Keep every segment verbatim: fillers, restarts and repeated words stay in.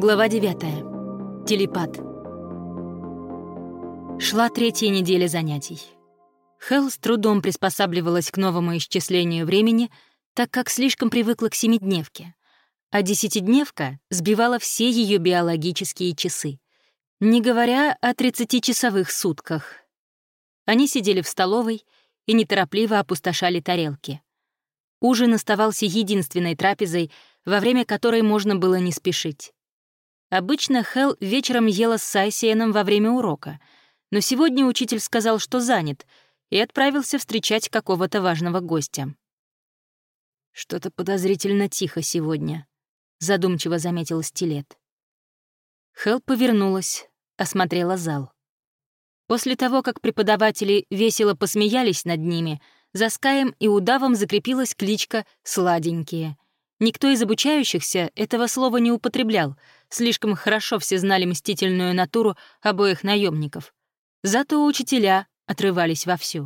Глава девятая. Телепат. Шла третья неделя занятий. Хелл с трудом приспосабливалась к новому исчислению времени, так как слишком привыкла к семидневке, а десятидневка сбивала все ее биологические часы, не говоря о тридцатичасовых сутках. Они сидели в столовой и неторопливо опустошали тарелки. Ужин оставался единственной трапезой, во время которой можно было не спешить. Обычно Хелл вечером ела с Сайсиеном во время урока, но сегодня учитель сказал, что занят, и отправился встречать какого-то важного гостя. «Что-то подозрительно тихо сегодня», — задумчиво заметил Стилет. Хелл повернулась, осмотрела зал. После того, как преподаватели весело посмеялись над ними, за Скаем и Удавом закрепилась кличка «Сладенькие». Никто из обучающихся этого слова не употреблял, слишком хорошо все знали мстительную натуру обоих наемников. Зато учителя отрывались вовсю.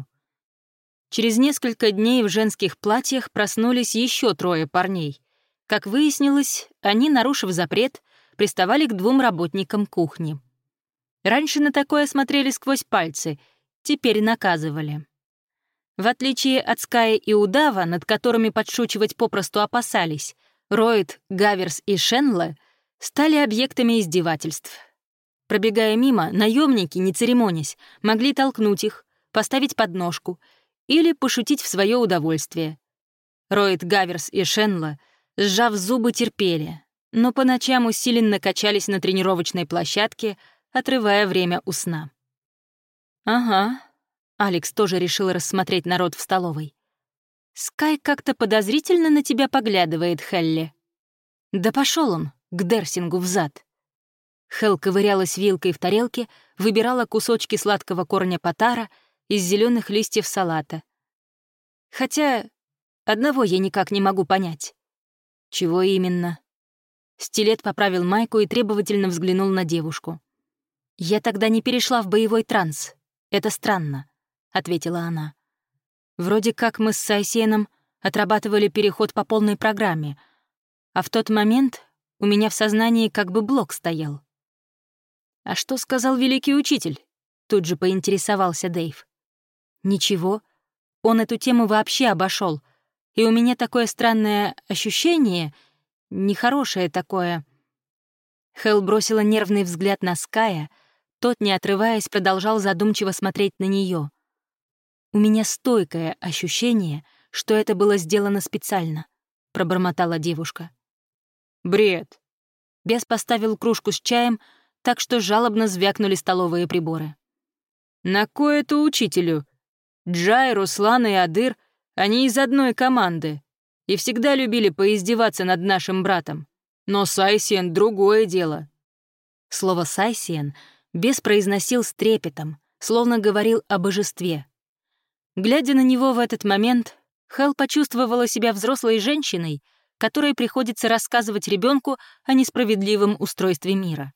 Через несколько дней в женских платьях проснулись еще трое парней. Как выяснилось, они, нарушив запрет, приставали к двум работникам кухни. Раньше на такое смотрели сквозь пальцы, теперь наказывали. В отличие от Ская и Удава, над которыми подшучивать попросту опасались, Роид, Гаверс и Шенла стали объектами издевательств. Пробегая мимо, наемники, не церемонясь, могли толкнуть их, поставить подножку или пошутить в свое удовольствие. Роид, Гаверс и Шенла, сжав зубы, терпели, но по ночам усиленно качались на тренировочной площадке, отрывая время у сна. «Ага», — Алекс тоже решил рассмотреть народ в столовой. «Скай как-то подозрительно на тебя поглядывает, Хелли». «Да пошел он к Дерсингу взад». Хелл ковырялась вилкой в тарелке, выбирала кусочки сладкого корня патара из зеленых листьев салата. Хотя одного я никак не могу понять. Чего именно? Стилет поправил майку и требовательно взглянул на девушку. «Я тогда не перешла в боевой транс. Это странно», — ответила она. «Вроде как мы с Сайсиеном отрабатывали переход по полной программе, а в тот момент у меня в сознании как бы блок стоял». «А что сказал великий учитель?» — тут же поинтересовался Дэйв. «Ничего, он эту тему вообще обошел, и у меня такое странное ощущение, нехорошее такое». Хелл бросила нервный взгляд на Ская, тот, не отрываясь, продолжал задумчиво смотреть на нее. «У меня стойкое ощущение, что это было сделано специально», — пробормотала девушка. «Бред!» Бес поставил кружку с чаем, так что жалобно звякнули столовые приборы. «На кое это учителю? Джай, Руслан и Адыр, они из одной команды и всегда любили поиздеваться над нашим братом. Но Сайсиен — другое дело». Слово «Сайсиен» Бес произносил с трепетом, словно говорил о божестве. Глядя на него в этот момент, Хелл почувствовала себя взрослой женщиной, которой приходится рассказывать ребенку о несправедливом устройстве мира.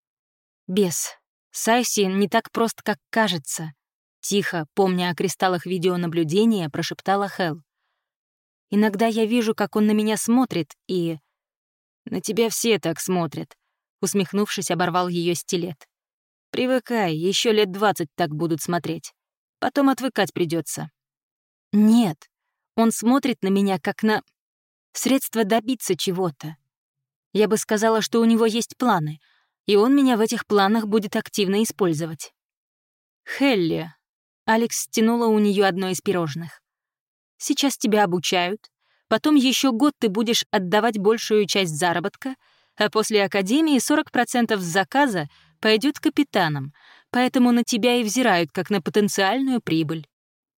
«Бес, Сайсиен не так прост, как кажется», — тихо, помня о кристаллах видеонаблюдения, прошептала Хелл. «Иногда я вижу, как он на меня смотрит, и...» «На тебя все так смотрят», — усмехнувшись, оборвал ее Стилет. «Привыкай, еще лет двадцать так будут смотреть. Потом отвыкать придется. «Нет, он смотрит на меня как на средство добиться чего-то. Я бы сказала, что у него есть планы, и он меня в этих планах будет активно использовать». «Хелли», — Алекс стянула у нее одно из пирожных. «Сейчас тебя обучают, потом еще год ты будешь отдавать большую часть заработка, а после академии сорок процентов с заказа пойдет капитанам, поэтому на тебя и взирают, как на потенциальную прибыль».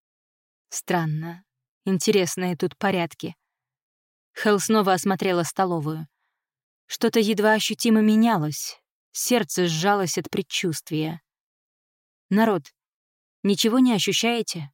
Странно. Интересные тут порядки. Хелл снова осмотрела столовую. Что-то едва ощутимо менялось. Сердце сжалось от предчувствия. «Народ, ничего не ощущаете?»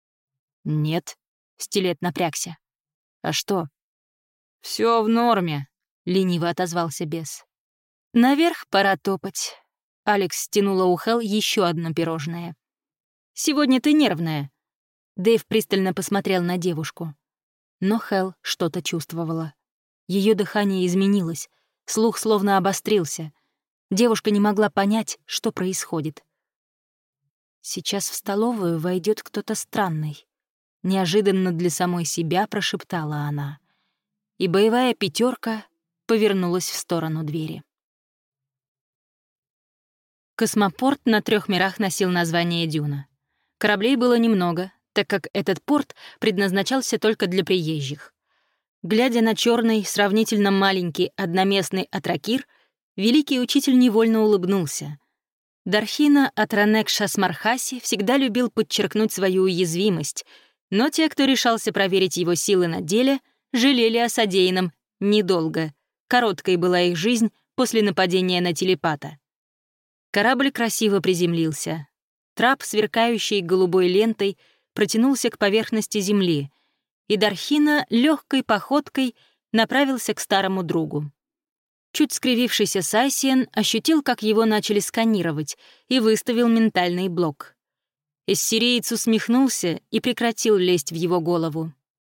«Нет», — Стилет напрягся. «А что?» «Все в норме», — лениво отозвался Бес. «Наверх пора топать». Алекс стянула у Хелл еще одно пирожное. «Сегодня ты нервная». Дэйв пристально посмотрел на девушку. Но Хелл что-то чувствовала. Ее дыхание изменилось, Слух словно обострился. Девушка не могла понять, что происходит. «Сейчас в столовую войдет кто-то странный», — неожиданно для самой себя прошептала она. И боевая пятерка повернулась в сторону двери. Космопорт на трех мирах носил название Дюна. Кораблей было немного, так как этот порт предназначался только для приезжих. Глядя на черный, сравнительно маленький одноместный Атракир, великий учитель невольно улыбнулся. Дархина Атранек Шасмархаси всегда любил подчеркнуть свою уязвимость, но те, кто решался проверить его силы на деле, жалели о содеянном недолго. Короткой была их жизнь после нападения на телепата. Корабль красиво приземлился. Трап, сверкающий голубой лентой, протянулся к поверхности земли, и Дархина легкой походкой направился к старому другу. Чуть скривившийся Сайсиен ощутил, как его начали сканировать, и выставил ментальный блок. Эссириец усмехнулся и прекратил лезть в его голову.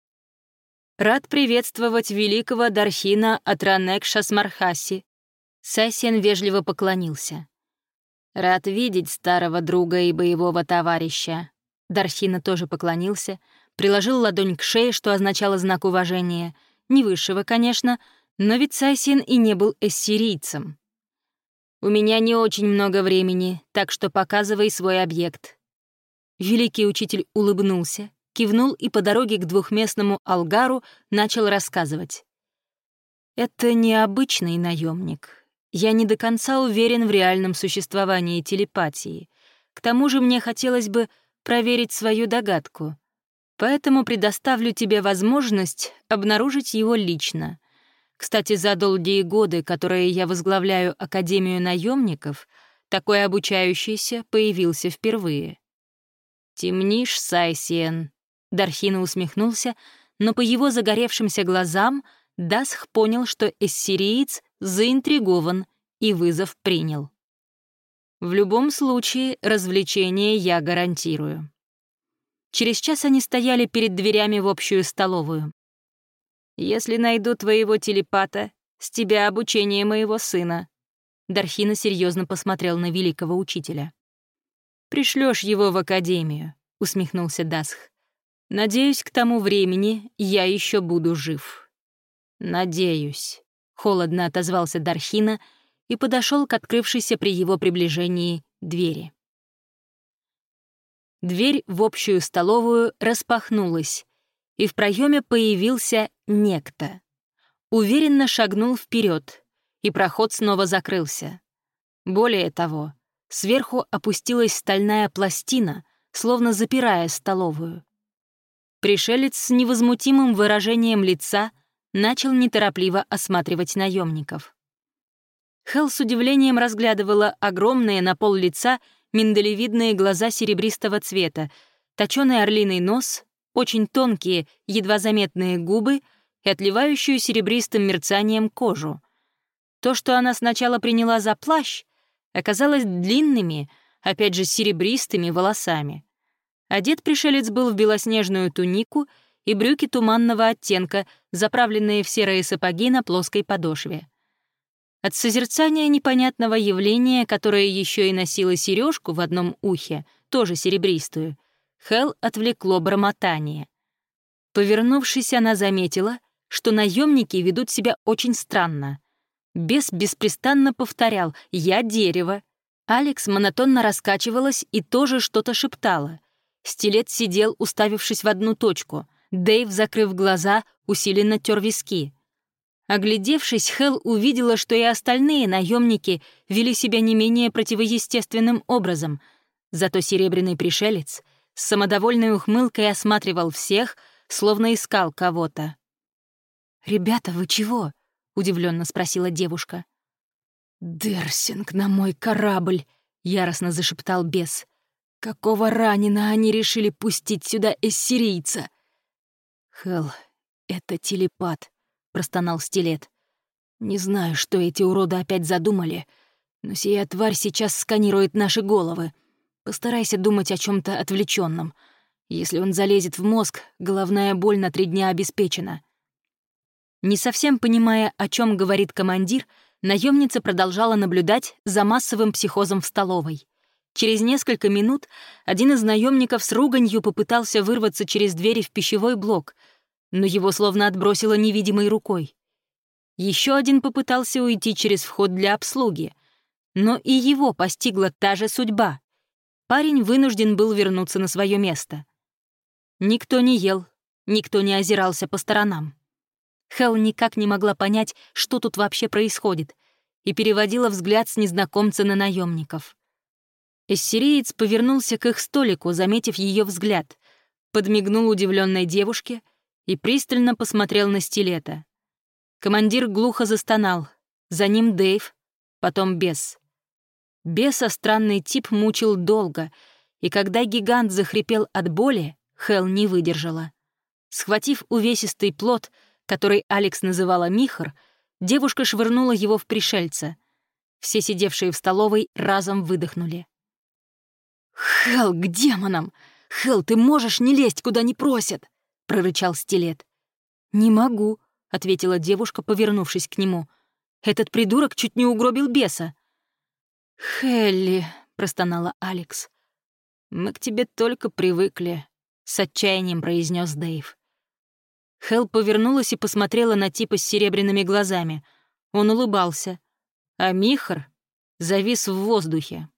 «Рад приветствовать великого Дархина Атранек Шасмархаси». Сайсиен вежливо поклонился. «Рад видеть старого друга и боевого товарища». Дархина тоже поклонился, приложил ладонь к шее, что означало знак уважения. Не высшего, конечно, но ведь Сайсиен и не был эссирийцем. «У меня не очень много времени, так что показывай свой объект». Великий учитель улыбнулся, кивнул и по дороге к двухместному алгару начал рассказывать. «Это необычный наемник. Я не до конца уверен в реальном существовании телепатии. К тому же мне хотелось бы проверить свою догадку. Поэтому предоставлю тебе возможность обнаружить его лично. Кстати, за долгие годы, которые я возглавляю Академию наемников, такой обучающийся появился впервые». «Темнишь, Сайсиен», — Дархина усмехнулся, но по его загоревшимся глазам Дасх понял, что эссириец заинтригован и вызов принял. «В любом случае, развлечение я гарантирую». Через час они стояли перед дверями в общую столовую. «Если найду твоего телепата, с тебя обучение моего сына». Дархина серьезно посмотрел на великого учителя. «Пришлёшь его в академию», — усмехнулся Дасх. «Надеюсь, к тому времени я еще буду жив». «Надеюсь», — холодно отозвался Дархина и подошел к открывшейся при его приближении двери. Дверь в общую столовую распахнулась, и в проеме появился некто. Уверенно шагнул вперед, и проход снова закрылся. Более того, сверху опустилась стальная пластина, словно запирая столовую. Пришелец с невозмутимым выражением лица начал неторопливо осматривать наемников. Хелл с удивлением разглядывала огромные на пол лица миндалевидные глаза серебристого цвета, точёный орлиный нос, очень тонкие, едва заметные губы и отливающую серебристым мерцанием кожу. То, что она сначала приняла за плащ, оказалось длинными, опять же серебристыми волосами. Одет пришелец был в белоснежную тунику и брюки туманного оттенка, заправленные в серые сапоги на плоской подошве. От созерцания непонятного явления, которое еще и носило сережку в одном ухе, тоже серебристую, Хелл отвлекло бормотание. Повернувшись, она заметила, что наемники ведут себя очень странно. Бес беспрестанно повторял «Я дерево». Алекс монотонно раскачивалась и тоже что-то шептала. Стилет сидел, уставившись в одну точку. Дэйв, закрыв глаза, усиленно тер виски. Оглядевшись, Хелл увидела, что и остальные наемники вели себя не менее противоестественным образом. Зато серебряный пришелец с самодовольной ухмылкой осматривал всех, словно искал кого-то. «Ребята, вы чего?» — удивленно спросила девушка. «Дерсинг на мой корабль!» — яростно зашептал бес. «Какого ранена они решили пустить сюда эссирийца?» «Хелл, это телепат», — простонал Стилет. «Не знаю, что эти уроды опять задумали, но сия тварь сейчас сканирует наши головы. Постарайся думать о чем то отвлеченном. Если он залезет в мозг, головная боль на три дня обеспечена». Не совсем понимая, о чем говорит командир, Наемница продолжала наблюдать за массовым психозом в столовой. Через несколько минут один из наемников с руганью попытался вырваться через двери в пищевой блок, но его словно отбросило невидимой рукой. Еще один попытался уйти через вход для обслуги, но и его постигла та же судьба. Парень вынужден был вернуться на свое место. Никто не ел, никто не озирался по сторонам. Хелл никак не могла понять, что тут вообще происходит, и переводила взгляд с незнакомца на наемников. Эссириец повернулся к их столику, заметив ее взгляд, подмигнул удивленной девушке и пристально посмотрел на Стилета. Командир глухо застонал, за ним Дэйв, потом бес. Беса странный тип мучил долго, и когда гигант захрипел от боли, Хелл не выдержала. Схватив увесистый плот, который Алекс называла михр, девушка швырнула его в пришельца. Все сидевшие в столовой разом выдохнули. «Хелл, к демонам! Хелл, ты можешь не лезть, куда не просят!» — прорычал Стилет. «Не могу», — ответила девушка, повернувшись к нему. «Этот придурок чуть не угробил беса». «Хелли», — простонала Алекс. «Мы к тебе только привыкли», — с отчаянием произнес Дэйв. Хелл повернулась и посмотрела на типа с серебряными глазами. Он улыбался, а Михр завис в воздухе.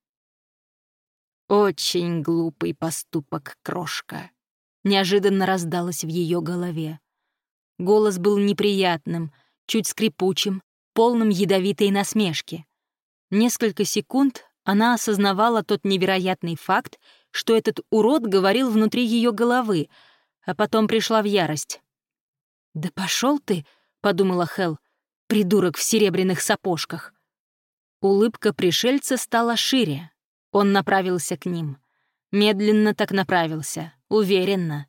«Очень глупый поступок, крошка», — неожиданно раздалось в ее голове. Голос был неприятным, чуть скрипучим, полным ядовитой насмешки. Несколько секунд она осознавала тот невероятный факт, что этот урод говорил внутри ее головы, а потом пришла в ярость. «Да пошел ты», — подумала Хелл, — «придурок в серебряных сапожках». Улыбка пришельца стала шире. Он направился к ним. Медленно так направился, уверенно.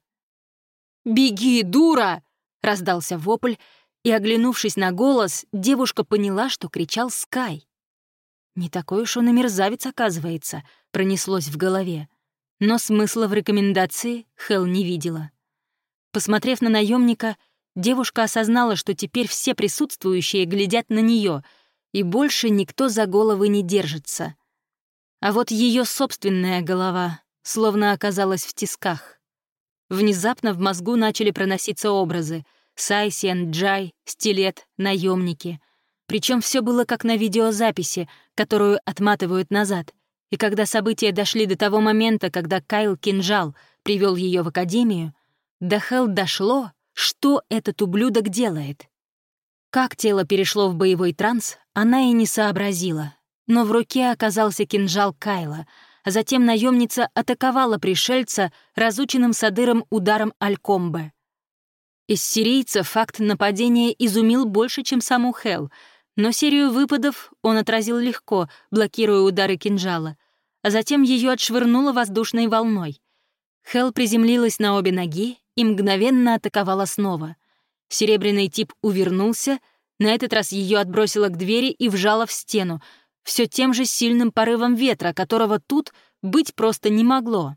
«Беги, дура!» — раздался вопль, и, оглянувшись на голос, девушка поняла, что кричал Скай. «Не такой уж он и мерзавец, оказывается», — пронеслось в голове. Но смысла в рекомендации Хелл не видела. Посмотрев на наемника, девушка осознала, что теперь все присутствующие глядят на нее, и больше никто за головы не держится. А вот ее собственная голова словно оказалась в тисках. Внезапно в мозгу начали проноситься образы — Сайсиен, Джай, Стилет, наемники. Причем все было как на видеозаписи, которую отматывают назад. И когда события дошли до того момента, когда Кайл Кинжал привел ее в академию, до Хелл дошло, что этот ублюдок делает. Как тело перешло в боевой транс, она и не сообразила. Но в руке оказался кинжал Кайла, а затем наемница атаковала пришельца разученным садыром ударом алькомбе. Из сирийца факт нападения изумил больше, чем саму Хелл, но серию выпадов он отразил легко, блокируя удары кинжала, а затем ее отшвырнуло воздушной волной. Хелл приземлилась на обе ноги и мгновенно атаковала снова. Серебряный тип увернулся, на этот раз ее отбросило к двери и вжало в стену, все тем же сильным порывом ветра, которого тут быть просто не могло.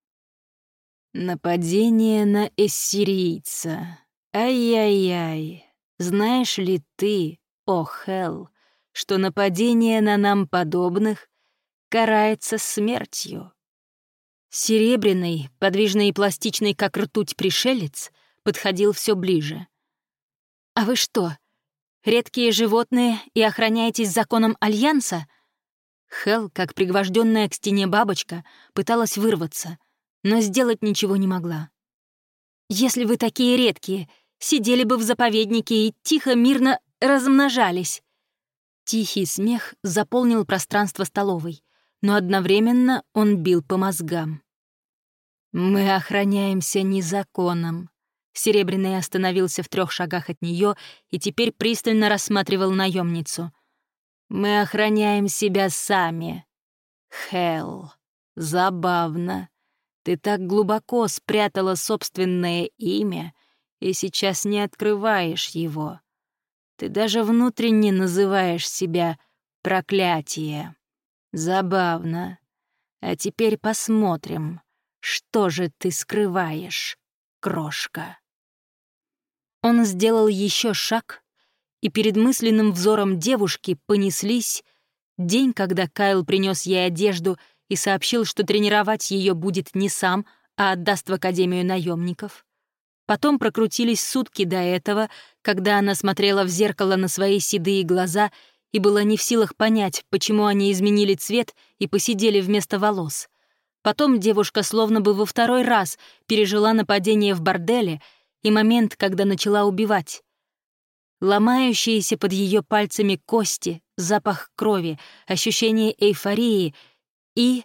«Нападение на эссирийца. Ай-яй-яй. Знаешь ли ты, о Хелл, что нападение на нам подобных карается смертью?» Серебряный, подвижный и пластичный, как ртуть, пришелец подходил все ближе. «А вы что, редкие животные и охраняетесь законом Альянса?» Хелл, как пригвожденная к стене бабочка, пыталась вырваться, но сделать ничего не могла. «Если вы такие редкие, сидели бы в заповеднике и тихо, мирно размножались». Тихий смех заполнил пространство столовой, но одновременно он бил по мозгам. «Мы охраняемся не законом». Серебряный остановился в трех шагах от нее и теперь пристально рассматривал наемницу. «Мы охраняем себя сами. Хелл, забавно. Ты так глубоко спрятала собственное имя и сейчас не открываешь его. Ты даже внутренне называешь себя проклятие. Забавно. А теперь посмотрим, что же ты скрываешь, крошка». Он сделал еще шаг, и перед мысленным взором девушки понеслись день, когда Кайл принес ей одежду и сообщил, что тренировать ее будет не сам, а отдаст в Академию наемников. Потом прокрутились сутки до этого, когда она смотрела в зеркало на свои седые глаза и была не в силах понять, почему они изменили цвет и посидели вместо волос. Потом девушка словно бы во второй раз пережила нападение в борделе и момент, когда начала убивать. Ломающиеся под ее пальцами кости, запах крови, ощущение эйфории и...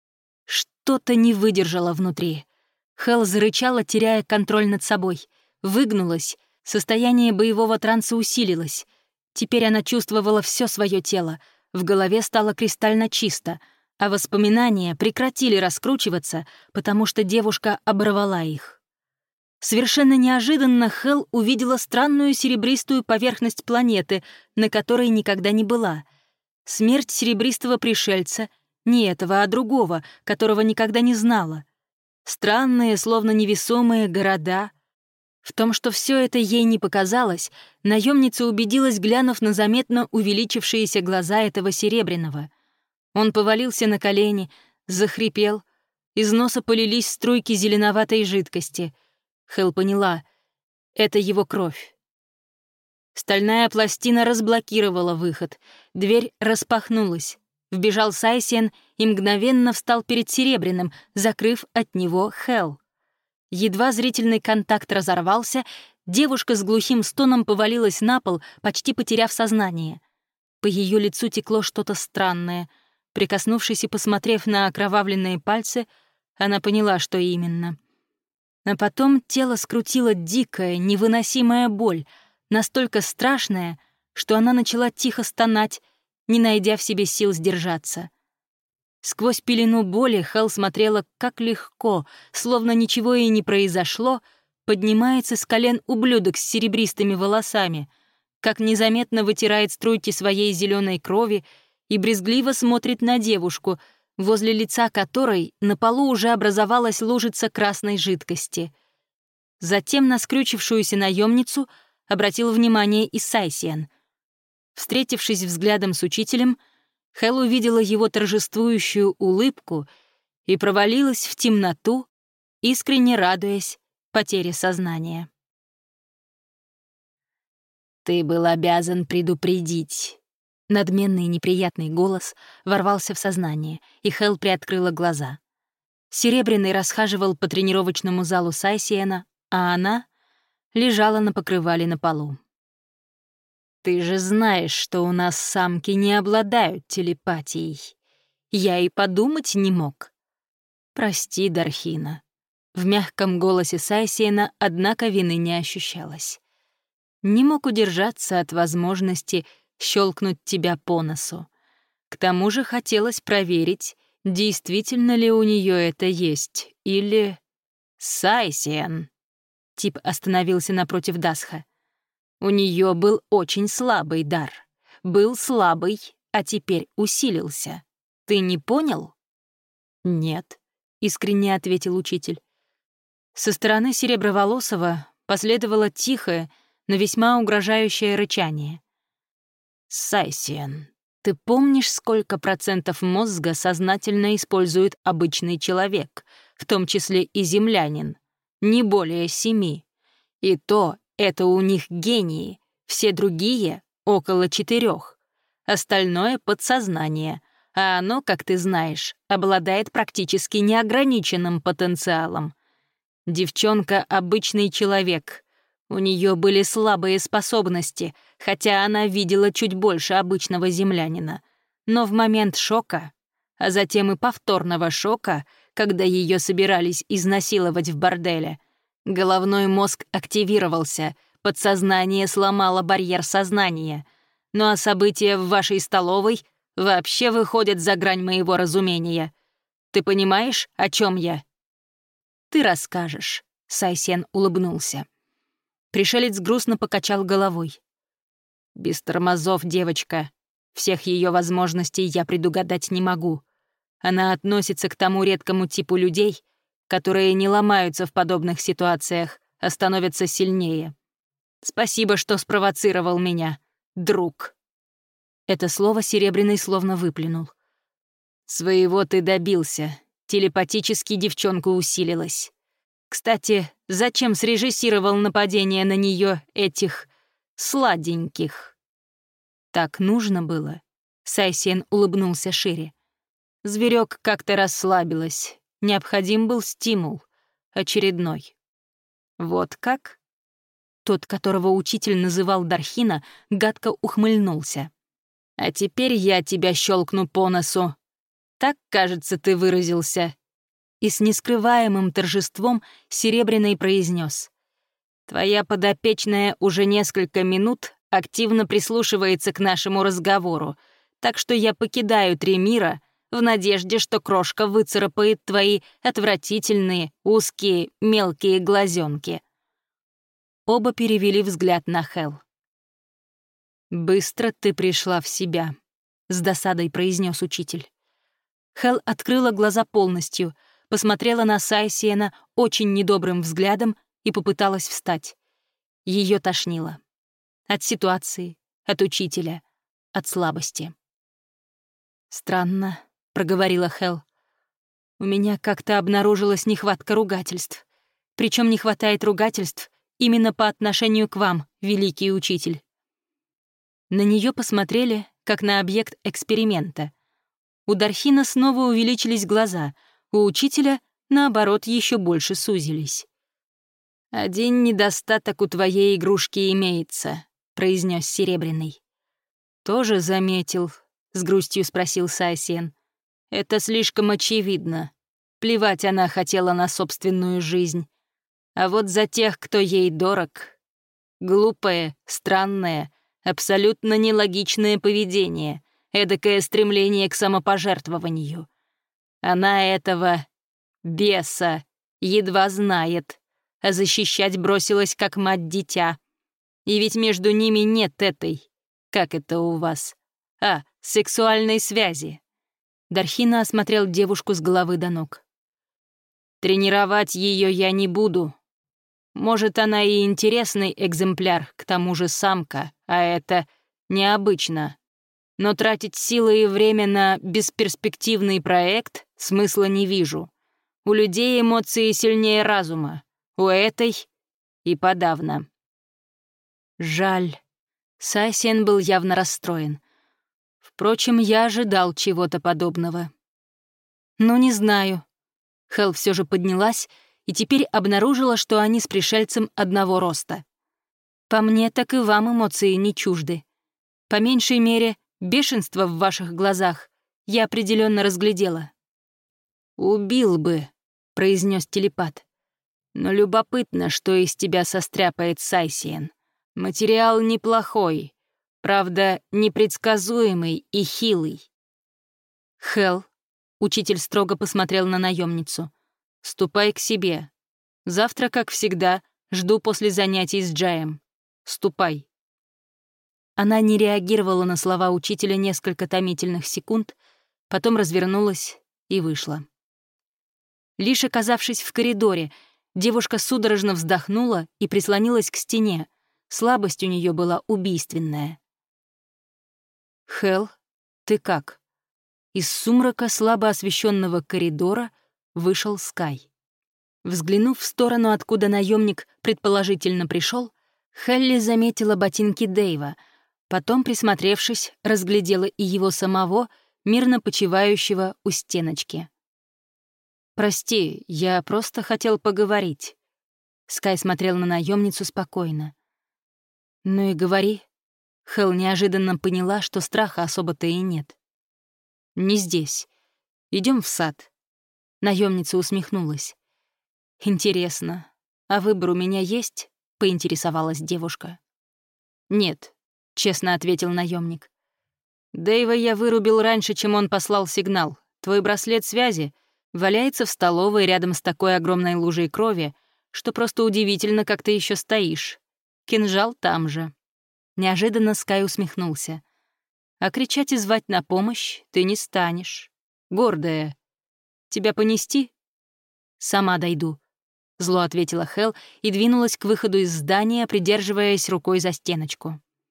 что-то не выдержало внутри. Хелл зарычала, теряя контроль над собой. Выгнулась, состояние боевого транса усилилось. Теперь она чувствовала все свое тело, в голове стало кристально чисто, а воспоминания прекратили раскручиваться, потому что девушка оборвала их. Совершенно неожиданно Хелл увидела странную серебристую поверхность планеты, на которой никогда не была. Смерть серебристого пришельца, не этого, а другого, которого никогда не знала. Странные, словно невесомые города. В том, что все это ей не показалось, наемница убедилась, глянув на заметно увеличившиеся глаза этого серебряного. Он повалился на колени, захрипел, из носа полились струйки зеленоватой жидкости. Хелл поняла — это его кровь. Стальная пластина разблокировала выход, дверь распахнулась. Вбежал Сайсиен и мгновенно встал перед Серебряным, закрыв от него Хелл. Едва зрительный контакт разорвался, девушка с глухим стоном повалилась на пол, почти потеряв сознание. По ее лицу текло что-то странное. Прикоснувшись и посмотрев на окровавленные пальцы, она поняла, что именно. А потом тело скрутила дикая, невыносимая боль, настолько страшная, что она начала тихо стонать, не найдя в себе сил сдержаться. Сквозь пелену боли Хелл смотрела, как легко, словно ничего и не произошло, поднимается с колен ублюдок с серебристыми волосами, как незаметно вытирает струйки своей зеленой крови и брезгливо смотрит на девушку, возле лица которой на полу уже образовалась лужица красной жидкости. Затем на скрючившуюся наемницу обратил внимание и Сайсиен. Встретившись взглядом с учителем, Хелл увидела его торжествующую улыбку и провалилась в темноту, искренне радуясь потере сознания. «Ты был обязан предупредить». Надменный неприятный голос ворвался в сознание, и Хелл приоткрыла глаза. Серебряный расхаживал по тренировочному залу Сайсиена, а она лежала на покрывале на полу. «Ты же знаешь, что у нас самки не обладают телепатией. Я и подумать не мог». «Прости, Дархина». В мягком голосе Сайсиена, однако, вины не ощущалось. «Не мог удержаться от возможности щелкнуть тебя по носу. К тому же хотелось проверить, действительно ли у нее это есть, или...» «Сайсиен». Тип остановился напротив Дасха. У нее был очень слабый дар. Был слабый, а теперь усилился. Ты не понял? Нет, искренне ответил учитель. Со стороны Сереброволосого последовало тихое, но весьма угрожающее рычание. Сайсиен, ты помнишь, сколько процентов мозга сознательно использует обычный человек, в том числе и землянин? Не более семи. И то это у них гении, все другие — около четырех. Остальное — подсознание, а оно, как ты знаешь, обладает практически неограниченным потенциалом. Девчонка — обычный человек. У нее были слабые способности, хотя она видела чуть больше обычного землянина. Но в момент шока, а затем и повторного шока, когда ее собирались изнасиловать в борделе, головной мозг активировался, подсознание сломало барьер сознания. Ну а события в вашей столовой вообще выходят за грань моего разумения. Ты понимаешь, о чем я? Ты расскажешь, Сайсен улыбнулся. Пришелец грустно покачал головой. Без тормозов, девочка. Всех ее возможностей я предугадать не могу. Она относится к тому редкому типу людей, которые не ломаются в подобных ситуациях, а становятся сильнее. Спасибо, что спровоцировал меня. друг». Это слово Серебряный словно выплюнул. «Своего ты добился. Телепатически девчонка усилилась. Кстати, зачем срежиссировал нападение на нее этих сладеньких?» «Так нужно было?» Сайсен улыбнулся шире. Зверек как-то расслабилась. Необходим был стимул. Очередной. «Вот как?» Тот, которого учитель называл Дархина, гадко ухмыльнулся. «А теперь я тебя щелкну по носу. Так, кажется, ты выразился». И с нескрываемым торжеством Серебряный произнес: «Твоя подопечная уже несколько минут активно прислушивается к нашему разговору, так что я покидаю три мира в надежде, что крошка выцарапает твои отвратительные, узкие, мелкие глазенки». Оба перевели взгляд на Хел. «Быстро ты пришла в себя», — с досадой произнес учитель. Хел открыла глаза полностью, посмотрела на Сайсиена очень недобрым взглядом и попыталась встать. Ее тошнило. От ситуации, от учителя, от слабости. «Странно», — проговорила Хел. «У меня как-то обнаружилась нехватка ругательств. Причем не хватает ругательств именно по отношению к вам, великий учитель». На нее посмотрели, как на объект эксперимента. У Дархина снова увеличились глаза, у учителя, наоборот, еще больше сузились. «Один недостаток у твоей игрушки имеется», — произнес Серебряный. «Тоже заметил?» — с грустью спросил Сайсен. «Это слишком очевидно. Плевать она хотела на собственную жизнь. А вот за тех, кто ей дорог... Глупое, странное, абсолютно нелогичное поведение, эдакое стремление к самопожертвованию. Она этого беса едва знает, а защищать бросилась как мать-дитя. И ведь между ними нет этой, как это у вас, а, сексуальной связи». Дархина осмотрел девушку с головы до ног. «Тренировать ее я не буду. Может, она и интересный экземпляр, к тому же самка, а это необычно. Но тратить силы и время на бесперспективный проект смысла не вижу. У людей эмоции сильнее разума, у этой и подавно». Жаль. Сайсен был явно расстроен. Впрочем, я ожидал чего-то подобного. «Ну, не знаю». Хел все же поднялась и теперь обнаружила, что они с пришельцем одного роста. «По мне, так и вам эмоции не чужды. По меньшей мере, бешенство в ваших глазах я определенно разглядела». «Убил бы», — произнес телепат. «Но любопытно, что из тебя состряпает Сайсиен. Материал неплохой, правда, непредсказуемый и хилый». «Хел», — учитель строго посмотрел на наемницу, — «ступай к себе. Завтра, как всегда, жду после занятий с Джаем. Ступай». Она не реагировала на слова учителя несколько томительных секунд, потом развернулась и вышла. Лишь оказавшись в коридоре, девушка судорожно вздохнула и прислонилась к стене. Слабость у нее была убийственная. «Хел, ты как?» Из сумрака слабо освещенного коридора вышел Скай. Взглянув в сторону, откуда наемник предположительно пришел, Хелли заметила ботинки Дэйва, потом, присмотревшись, разглядела и его самого, мирно почивающего у стеночки. «Прости, я просто хотел поговорить». Скай смотрел на наемницу спокойно. «Ну и говори». Хел неожиданно поняла, что страха особо-то и нет. «Не здесь. Идем в сад». Наемница усмехнулась. «Интересно, а выбор у меня есть?» — поинтересовалась девушка. «Нет», — честно ответил наемник. «Дэйва я вырубил раньше, чем он послал сигнал. Твой браслет связи валяется в столовой рядом с такой огромной лужей крови, что просто удивительно, как ты еще стоишь. Кинжал там же». Неожиданно Скай усмехнулся. «А кричать и звать на помощь ты не станешь. Гордая. Тебя понести?» «Сама дойду», — зло ответила Хел и двинулась к выходу из здания, придерживаясь рукой за стеночку.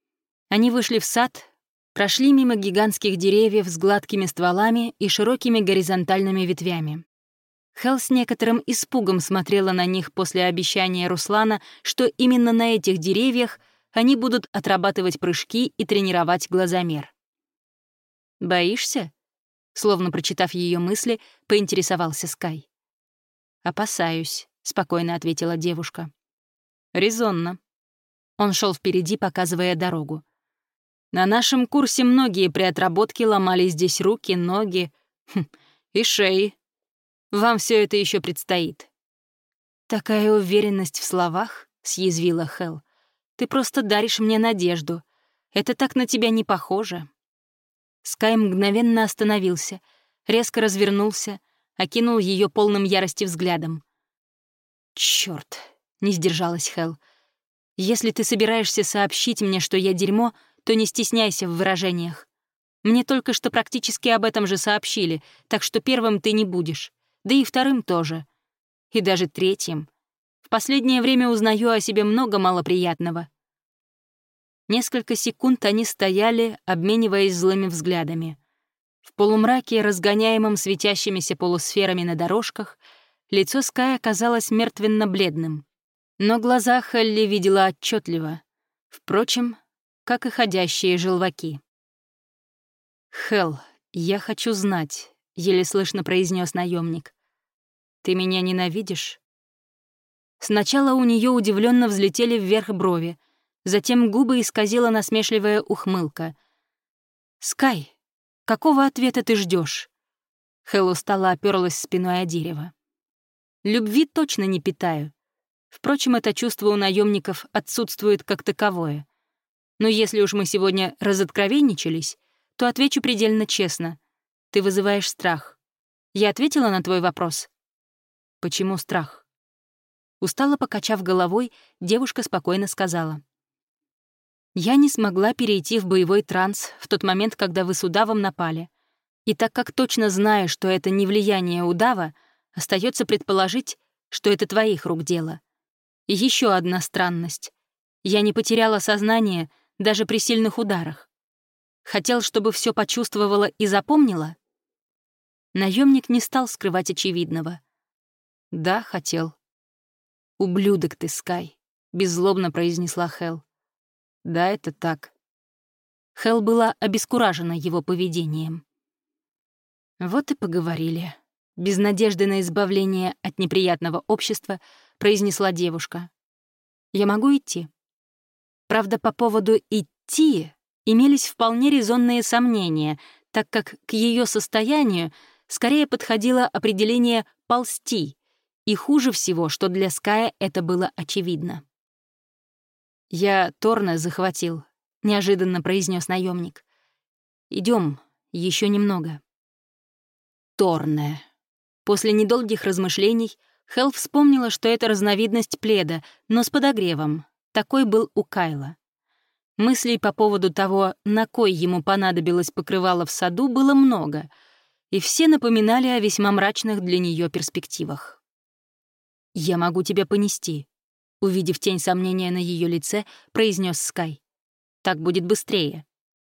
Они вышли в сад, прошли мимо гигантских деревьев с гладкими стволами и широкими горизонтальными ветвями. Хелл с некоторым испугом смотрела на них после обещания Руслана, что именно на этих деревьях они будут отрабатывать прыжки и тренировать глазомер. «Боишься?» — словно прочитав ее мысли, поинтересовался Скай. «Опасаюсь», — спокойно ответила девушка. «Резонно». Он шел впереди, показывая дорогу. «На нашем курсе многие при отработке ломали здесь руки, ноги хм, и шеи. Вам все это еще предстоит». «Такая уверенность в словах», — съязвила Хелл. «Ты просто даришь мне надежду. Это так на тебя не похоже». Скай мгновенно остановился, резко развернулся, окинул ее полным ярости взглядом. «Чёрт!» — не сдержалась Хелл. «Если ты собираешься сообщить мне, что я дерьмо, то не стесняйся в выражениях. Мне только что практически об этом же сообщили, так что первым ты не будешь, да и вторым тоже. И даже третьим. В последнее время узнаю о себе много малоприятного». Несколько секунд они стояли, обмениваясь злыми взглядами. В полумраке, разгоняемом светящимися полусферами на дорожках, лицо Ская казалось мертвенно-бледным. Но глаза Хелли видела отчетливо. Впрочем, как и ходящие желваки. «Хелл, я хочу знать», — еле слышно произнес наемник. «Ты меня ненавидишь?» Сначала у нее удивленно взлетели вверх брови, затем губы исказила насмешливая ухмылка. «Скай, какого ответа ты ждешь? Хелл устало оперлась спиной о дерево. «Любви точно не питаю. Впрочем, это чувство у наемников отсутствует как таковое. Но если уж мы сегодня разоткровенничались, то отвечу предельно честно. Ты вызываешь страх. Я ответила на твой вопрос?» «Почему страх?» Устало покачав головой, девушка спокойно сказала. «Я не смогла перейти в боевой транс в тот момент, когда вы с удавом напали. И так как точно знаю, что это не влияние удава, остается предположить, что это твоих рук дело. И еще одна странность. Я не потеряла сознание даже при сильных ударах. Хотел, чтобы все почувствовала и запомнила?» Наемник не стал скрывать очевидного. «Да, хотел». «Ублюдок ты, Скай», — беззлобно произнесла Хелл. «Да, это так». Хелл была обескуражена его поведением. «Вот и поговорили». Без надежды на избавление от неприятного общества произнесла девушка. «Я могу идти?» Правда, по поводу «идти» имелись вполне резонные сомнения, так как к ее состоянию скорее подходило определение «ползти», и хуже всего, что для Ская это было очевидно. «Я Торна захватил», — неожиданно произнес наемник. Идем, еще немного». Торне. После недолгих размышлений Хелл вспомнила, что это разновидность пледа, но с подогревом. Такой был у Кайла. Мыслей по поводу того, на кой ему понадобилось покрывало в саду, было много, и все напоминали о весьма мрачных для нее перспективах. «Я могу тебя понести», — увидев тень сомнения на ее лице, произнес Скай. «Так будет быстрее».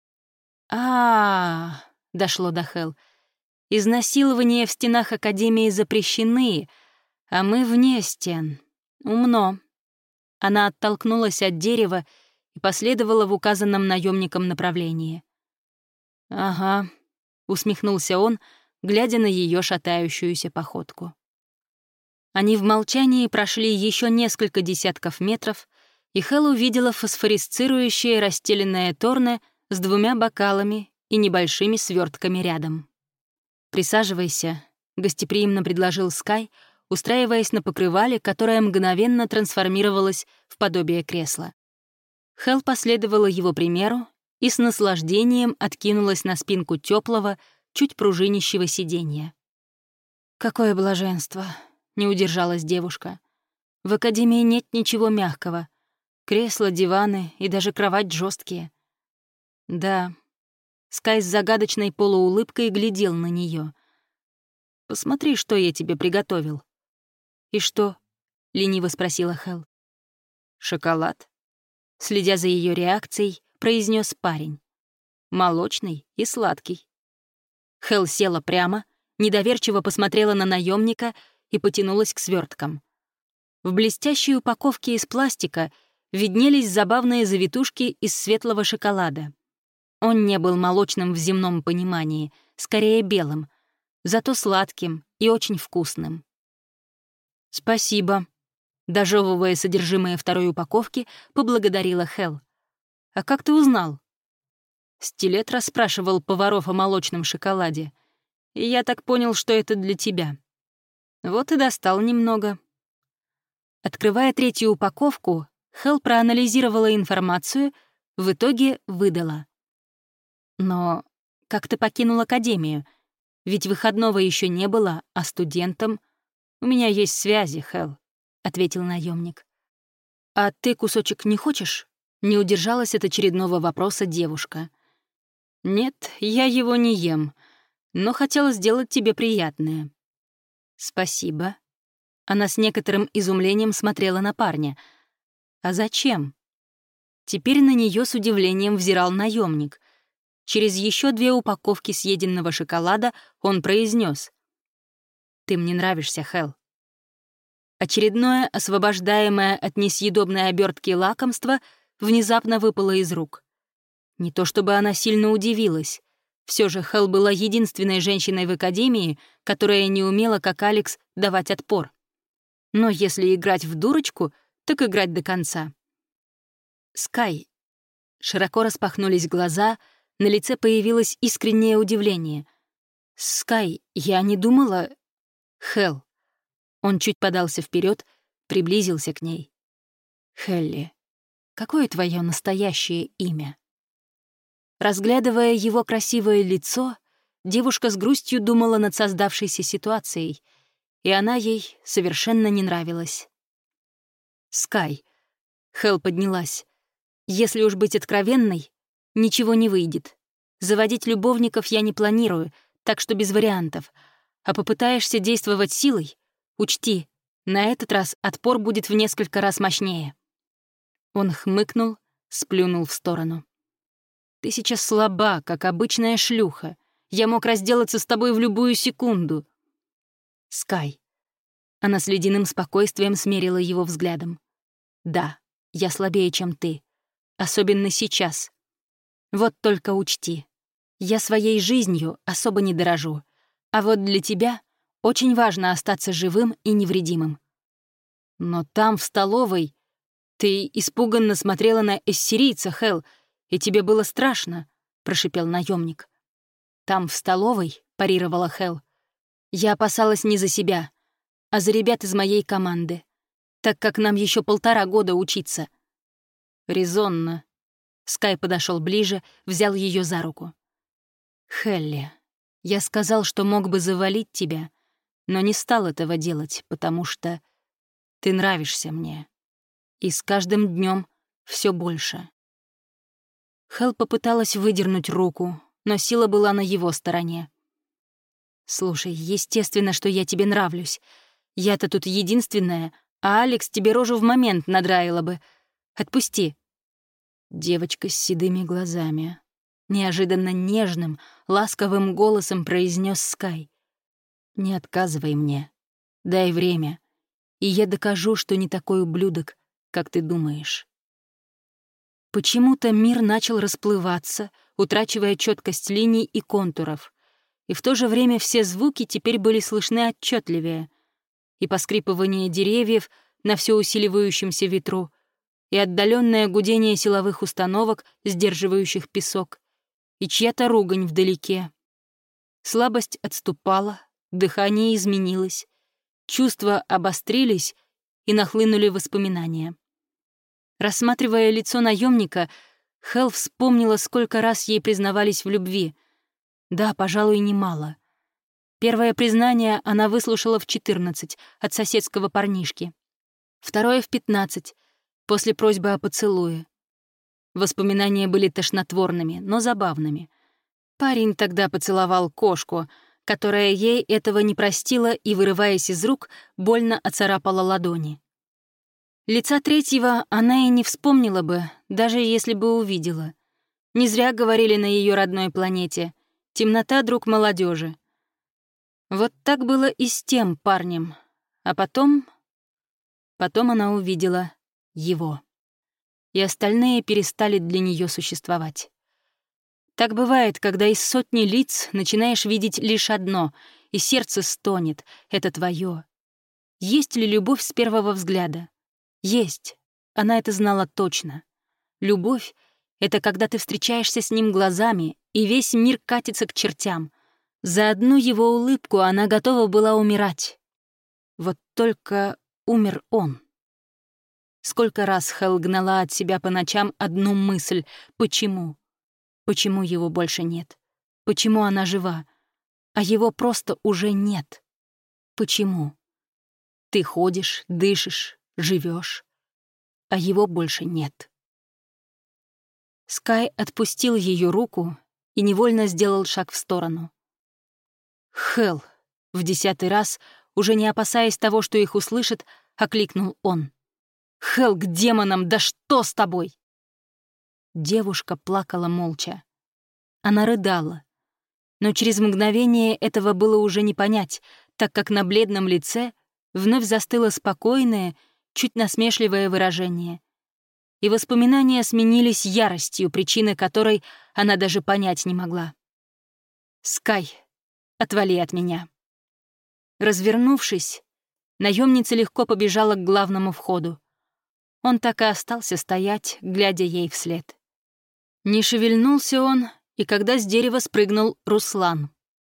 А-а-а, дошло до Хелл. Изнасилования в стенах Академии запрещены, а мы вне стен. Умно. Она оттолкнулась от дерева и последовала в указанном наемником направлении. «Ага», — усмехнулся он, глядя на ее шатающуюся походку. Они в молчании прошли еще несколько десятков метров, и Хелл увидела фосфорисцирующее расстеленное торне с двумя бокалами и небольшими свертками рядом. «Присаживайся», — гостеприимно предложил Скай, устраиваясь на покрывале, которое мгновенно трансформировалось в подобие кресла. Хелл последовала его примеру и с наслаждением откинулась на спинку теплого, чуть пружинищего сиденья. «Какое блаженство!» — не удержалась девушка. «В Академии нет ничего мягкого. Кресла, диваны и даже кровать жесткие. «Да». Скай с загадочной полуулыбкой глядел на нее. «Посмотри, что я тебе приготовил». «И что?» — лениво спросила Хелл. «Шоколад». Следя за ее реакцией, произнес парень. «Молочный и сладкий». Хелл села прямо, недоверчиво посмотрела на наемника и потянулась к сверткам. В блестящей упаковке из пластика виднелись забавные завитушки из светлого шоколада. Он не был молочным в земном понимании, скорее белым, зато сладким и очень вкусным. «Спасибо», — дожевывая содержимое второй упаковки, поблагодарила Хелл. «А как ты узнал?» Стилет расспрашивал поваров о молочном шоколаде, и я так понял, что это для тебя. Вот и достал немного. Открывая третью упаковку, Хелл проанализировала информацию, в итоге выдала. «Но как ты покинул академию? Ведь выходного еще не было, а студентам...» «У меня есть связи, Хелл», — ответил наемник. «А ты кусочек не хочешь?» — не удержалась от очередного вопроса девушка. «Нет, я его не ем, но хотела сделать тебе приятное». «Спасибо». Она с некоторым изумлением смотрела на парня. «А зачем?» Теперь на нее с удивлением взирал наемник. Через еще две упаковки съеденного шоколада он произнес: «Ты мне нравишься, Хелл». Очередное, освобождаемое от несъедобной обертки лакомство, внезапно выпало из рук. Не то чтобы она сильно удивилась. Все же Хелл была единственной женщиной в академии, которая не умела, как Алекс, давать отпор. Но если играть в дурочку, так играть до конца. «Скай». Широко распахнулись глаза, на лице появилось искреннее удивление. «Скай, я не думала...» «Хелл». Он чуть подался вперед, приблизился к ней. «Хелли, какое твое настоящее имя?» Разглядывая его красивое лицо, девушка с грустью думала над создавшейся ситуацией, и она ей совершенно не нравилась. «Скай», — Хелл поднялась, — «если уж быть откровенной, ничего не выйдет. Заводить любовников я не планирую, так что без вариантов. А попытаешься действовать силой, учти, на этот раз отпор будет в несколько раз мощнее». Он хмыкнул, сплюнул в сторону. «Ты сейчас слаба, как обычная шлюха. Я мог разделаться с тобой в любую секунду». «Скай». Она с ледяным спокойствием смерила его взглядом. «Да, я слабее, чем ты. Особенно сейчас. Вот только учти, я своей жизнью особо не дорожу, а вот для тебя очень важно остаться живым и невредимым». «Но там, в столовой, ты испуганно смотрела на эссирийца, Хелл, и тебе было страшно», — прошипел наемник. «Там, в столовой», — парировала Хелл, — «я опасалась не за себя, а за ребят из моей команды, так как нам еще полтора года учиться». «Резонно». Скай подошел ближе, взял ее за руку. «Хелли, я сказал, что мог бы завалить тебя, но не стал этого делать, потому что ты нравишься мне. И с каждым днем все больше». Хелл попыталась выдернуть руку, но сила была на его стороне. «Слушай, естественно, что я тебе нравлюсь. Я-то тут единственная, а Алекс тебе рожу в момент надраила бы. Отпусти». Девочка с седыми глазами. Неожиданно нежным, ласковым голосом произнес Скай. «Не отказывай мне. Дай время, и я докажу, что не такой ублюдок, как ты думаешь». Почему-то мир начал расплываться, утрачивая четкость линий и контуров, и в то же время все звуки теперь были слышны отчетливее, и поскрипывание деревьев на все усиливающемся ветру, и отдаленное гудение силовых установок, сдерживающих песок, и чья-то ругань вдалеке. Слабость отступала, дыхание изменилось, чувства обострились и нахлынули воспоминания. Рассматривая лицо наемника, Хелл вспомнила, сколько раз ей признавались в любви. Да, пожалуй, немало. Первое признание она выслушала в четырнадцать от соседского парнишки. Второе — в пятнадцать, после просьбы о поцелуе. Воспоминания были тошнотворными, но забавными. Парень тогда поцеловал кошку, которая ей этого не простила и, вырываясь из рук, больно оцарапала ладони. Лица третьего она и не вспомнила бы, даже если бы увидела. Не зря говорили на ее родной планете. Темнота — друг молодежи. Вот так было и с тем парнем. А потом... Потом она увидела его. И остальные перестали для нее существовать. Так бывает, когда из сотни лиц начинаешь видеть лишь одно, и сердце стонет — это твое. Есть ли любовь с первого взгляда? Есть. Она это знала точно. Любовь — это когда ты встречаешься с ним глазами, и весь мир катится к чертям. За одну его улыбку она готова была умирать. Вот только умер он. Сколько раз Хелл гнала от себя по ночам одну мысль — почему? Почему его больше нет? Почему она жива? А его просто уже нет. Почему? Ты ходишь, дышишь, живешь, а его больше нет. Скай отпустил ее руку и невольно сделал шаг в сторону. «Хелл!» — в десятый раз, уже не опасаясь того, что их услышит, окликнул он. «Хелл, к демонам, да что с тобой?» Девушка плакала молча. Она рыдала. Но через мгновение этого было уже не понять, так как на бледном лице вновь застыло спокойное, чуть насмешливое выражение. И воспоминания сменились яростью, причины которой она даже понять не могла. «Скай, отвали от меня». Развернувшись, наемница легко побежала к главному входу. Он так и остался стоять, глядя ей вслед. Не шевельнулся он, и когда с дерева спрыгнул Руслан.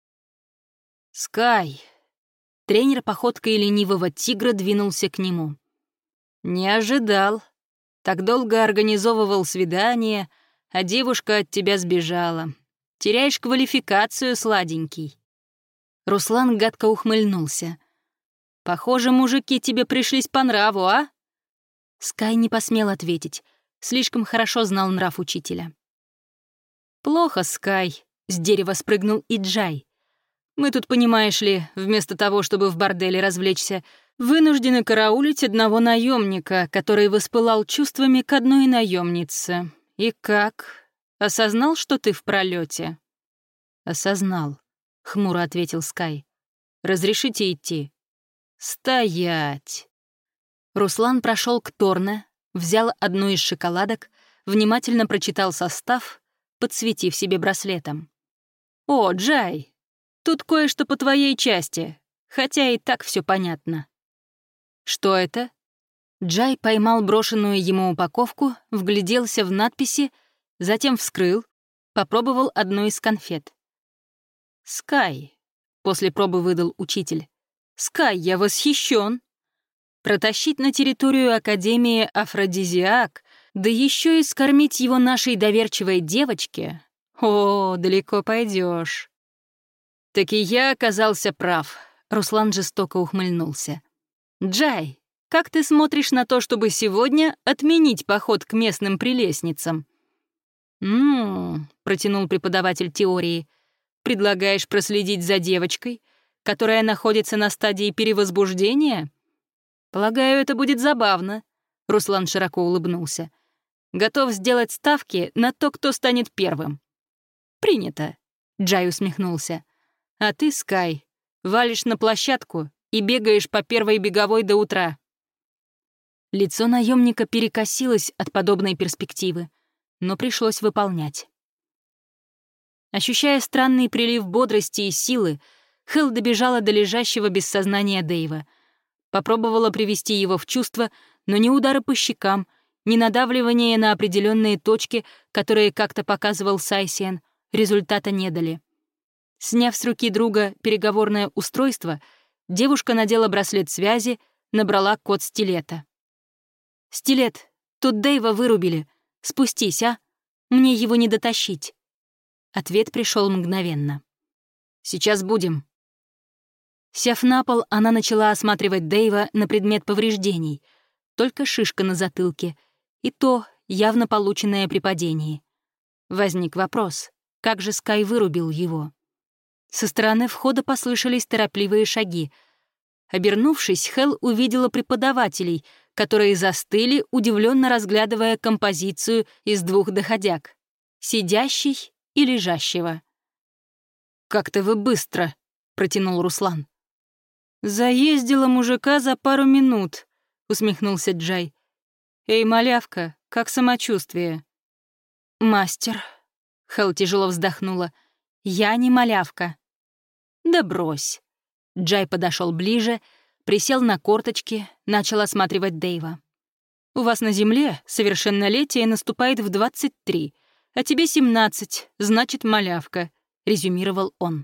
«Скай!» Тренер походкой ленивого тигра двинулся к нему. «Не ожидал. Так долго организовывал свидание, а девушка от тебя сбежала. Теряешь квалификацию, сладенький». Руслан гадко ухмыльнулся. «Похоже, мужики тебе пришлись по нраву, а?» Скай не посмел ответить, слишком хорошо знал нрав учителя. «Плохо, Скай», — с дерева спрыгнул и Джай. «Мы тут, понимаешь ли, вместо того, чтобы в борделе развлечься, вынуждены караулить одного наемника, который воспылал чувствами к одной наемнице. И как? Осознал, что ты в пролете? «Осознал», — хмуро ответил Скай. «Разрешите идти?» «Стоять!» Руслан прошел к Торне, взял одну из шоколадок, внимательно прочитал состав, подсветив себе браслетом. «О, Джай, тут кое-что по твоей части, хотя и так все понятно». «Что это?» Джай поймал брошенную ему упаковку, вгляделся в надписи, затем вскрыл, попробовал одну из конфет. «Скай», — после пробы выдал учитель. «Скай, я восхищен. Протащить на территорию Академии афродизиак, да еще и скормить его нашей доверчивой девочке? О, далеко пойдешь. «Так и я оказался прав», — Руслан жестоко ухмыльнулся. «Джай, как ты смотришь на то, чтобы сегодня отменить поход к местным прелестницам?» «М-м-м», протянул преподаватель теории, «предлагаешь проследить за девочкой, которая находится на стадии перевозбуждения? Полагаю, это будет забавно», — Руслан широко улыбнулся. «Готов сделать ставки на то, кто станет первым». «Принято», — Джай усмехнулся. «А ты, Скай, валишь на площадку и бегаешь по первой беговой до утра». Лицо наемника перекосилось от подобной перспективы, но пришлось выполнять. Ощущая странный прилив бодрости и силы, Хелл добежала до лежащего без сознания Дэйва. Попробовала привести его в чувство, но ни удары по щекам, ни надавливание на определенные точки, которые как-то показывал Сайсиен, результата не дали. Сняв с руки друга переговорное устройство, девушка надела браслет связи, набрала код стилета. «Стилет, тут Дэйва вырубили. Спустись, а? Мне его не дотащить». Ответ пришел мгновенно. «Сейчас будем». Сев на пол, она начала осматривать Дэйва на предмет повреждений. Только шишка на затылке, и то явно полученное при падении. Возник вопрос, как же Скай вырубил его? Со стороны входа послышались торопливые шаги. Обернувшись, Хелл увидела преподавателей, которые застыли, удивленно разглядывая композицию из двух доходяг. сидящий и лежащего. «Как-то вы быстро», — протянул Руслан. «Заездила мужика за пару минут», — усмехнулся Джай. «Эй, малявка, как самочувствие?» «Мастер», — Хелл тяжело вздохнула, — «я не малявка». «Да брось». Джай подошел ближе, присел на корточки, начал осматривать Дэйва. «У вас на Земле совершеннолетие наступает в двадцать три, а тебе семнадцать, значит, малявка», — резюмировал он.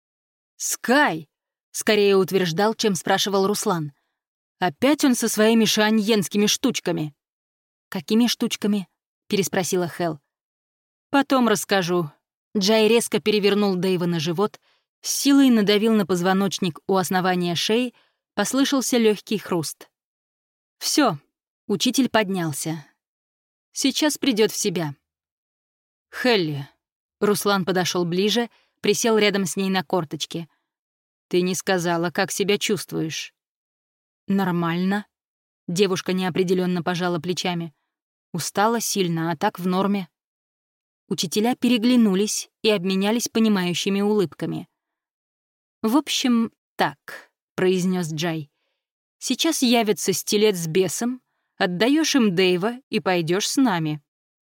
«Скай!» — скорее утверждал, чем спрашивал Руслан. «Опять он со своими шаньенскими штучками». «Какими штучками?» — переспросила Хелл. «Потом расскажу». Джай резко перевернул Дэйва на живот, с силой надавил на позвоночник у основания шеи, послышался легкий хруст. Все, учитель поднялся. Сейчас придет в себя. «Хелли», — Руслан подошел ближе, присел рядом с ней на корточке. «Ты не сказала, как себя чувствуешь». «Нормально». Девушка неопределенно пожала плечами. «Устала сильно, а так в норме». Учителя переглянулись и обменялись понимающими улыбками. «В общем, так», — произнес Джай. «Сейчас явится стилет с бесом, отдаешь им Дэйва и пойдешь с нами».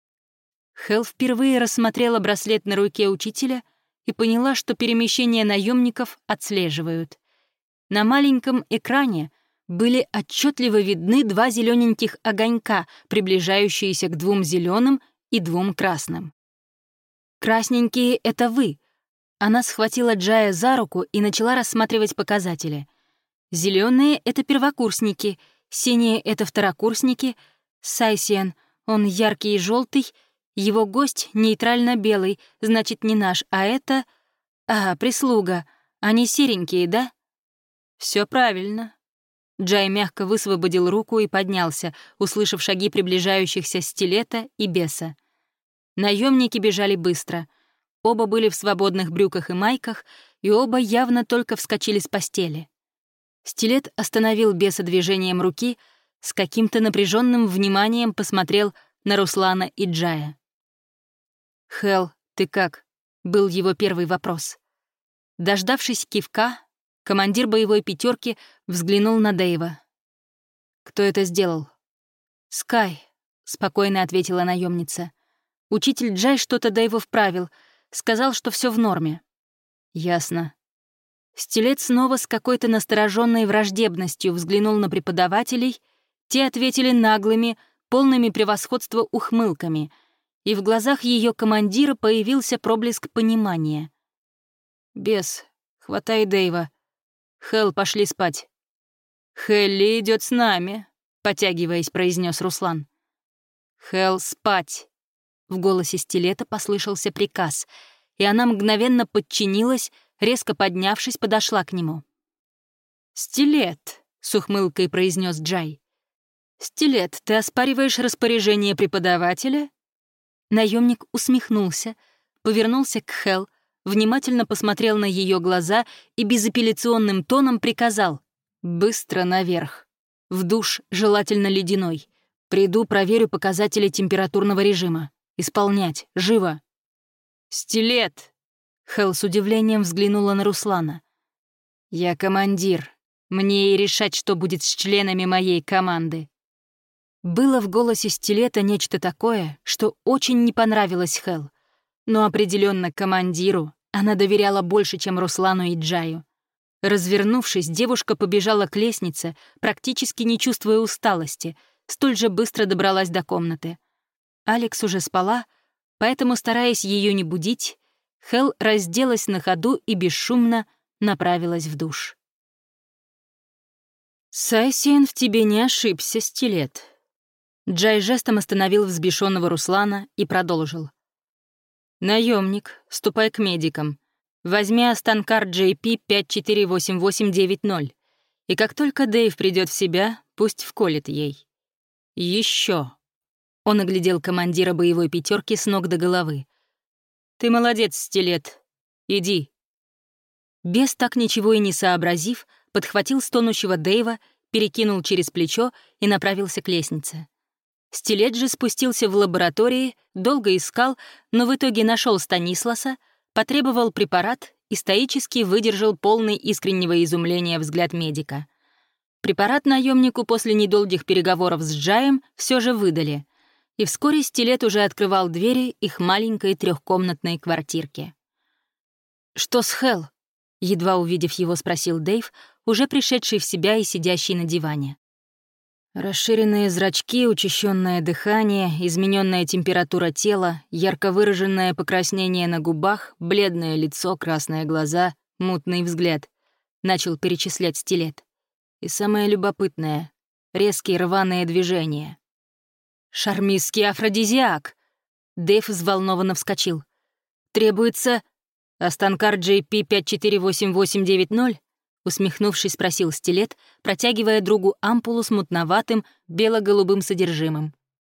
Хелл впервые рассмотрела браслет на руке учителя и поняла, что перемещение наемников отслеживают. На маленьком экране были отчетливо видны два зелененьких огонька, приближающиеся к двум зеленым и двум красным. «Красненькие — это вы». Она схватила Джая за руку и начала рассматривать показатели. «Зеленые — это первокурсники, синие — это второкурсники, Сайсиен, он яркий и желтый, его гость нейтрально-белый, значит, не наш, а это... А, прислуга, они серенькие, да?» Все правильно». Джай мягко высвободил руку и поднялся, услышав шаги приближающихся стилета и беса. Наемники бежали быстро. Оба были в свободных брюках и майках, и оба явно только вскочили с постели. Стилет остановил беса движением руки, с каким-то напряженным вниманием посмотрел на Руслана и Джая. «Хелл, ты как?» — был его первый вопрос. Дождавшись кивка, командир боевой пятерки взглянул на Дэйва. «Кто это сделал?» «Скай», — спокойно ответила наемница. «Учитель Джай что-то Дэйву вправил, сказал, что все в норме». «Ясно». Стилет снова с какой-то настороженной враждебностью взглянул на преподавателей, те ответили наглыми, полными превосходства ухмылками, и в глазах ее командира появился проблеск понимания. «Бес, хватай Дэйва. Хелл, пошли спать». «Хелли идет с нами», — потягиваясь, произнес Руслан. «Хелл, спать». В голосе стилета послышался приказ, и она мгновенно подчинилась, резко поднявшись, подошла к нему. «Стилет», — с ухмылкой произнес Джай. «Стилет, ты оспариваешь распоряжение преподавателя?» Наемник усмехнулся, повернулся к Хелл, внимательно посмотрел на ее глаза и безапелляционным тоном приказал: «Быстро наверх. В душ, желательно ледяной. Приду, проверю показатели температурного режима. Исполнять. Живо!» «Стилет!» — Хелл с удивлением взглянула на Руслана. «Я командир. Мне и решать, что будет с членами моей команды». Было в голосе стилета нечто такое, что очень не понравилось Хелл. Но определенно командиру она доверяла больше, чем Руслану и Джаю. Развернувшись, девушка побежала к лестнице, практически не чувствуя усталости, столь же быстро добралась до комнаты. Алекс уже спала, поэтому, стараясь ее не будить, Хелл разделась на ходу и бесшумно направилась в душ. «Сайсиен в тебе не ошибся, стилет». Джай жестом остановил взбешенного Руслана и продолжил. «Наемник, ступай к медикам. Возьми останкар джей пи пять четыре восемь восемь девять ноль, и как только Дэйв придет в себя, пусть вколет ей. Еще. Он оглядел командира боевой пятерки с ног до головы. «Ты молодец, стилет. Иди». Бес, так ничего и не сообразив, подхватил стонущего Дэйва, перекинул через плечо и направился к лестнице. Стилет же спустился в лаборатории, долго искал, но в итоге нашел Станисласа, потребовал препарат и стоически выдержал полный искреннего изумления взгляд медика. Препарат наемнику после недолгих переговоров с Джаем все же выдали, и вскоре Стилет уже открывал двери их маленькой трехкомнатной квартирки. «Что с Хелл?» — едва увидев его, спросил Дэйв, уже пришедший в себя и сидящий на диване. Расширенные зрачки, учащенное дыхание, измененная температура тела, ярко выраженное покраснение на губах, бледное лицо, красные глаза, мутный взгляд. Начал перечислять Стилет. И самое любопытное — резкие рваные движения. «Шармистский афродизиак!» Дэйв взволнованно вскочил. «Требуется Останкар джей пи пять четыре восемь восемь девять ноль?» Усмехнувшись, спросил Стилет, протягивая другу ампулу с мутноватым, бело-голубым содержимым.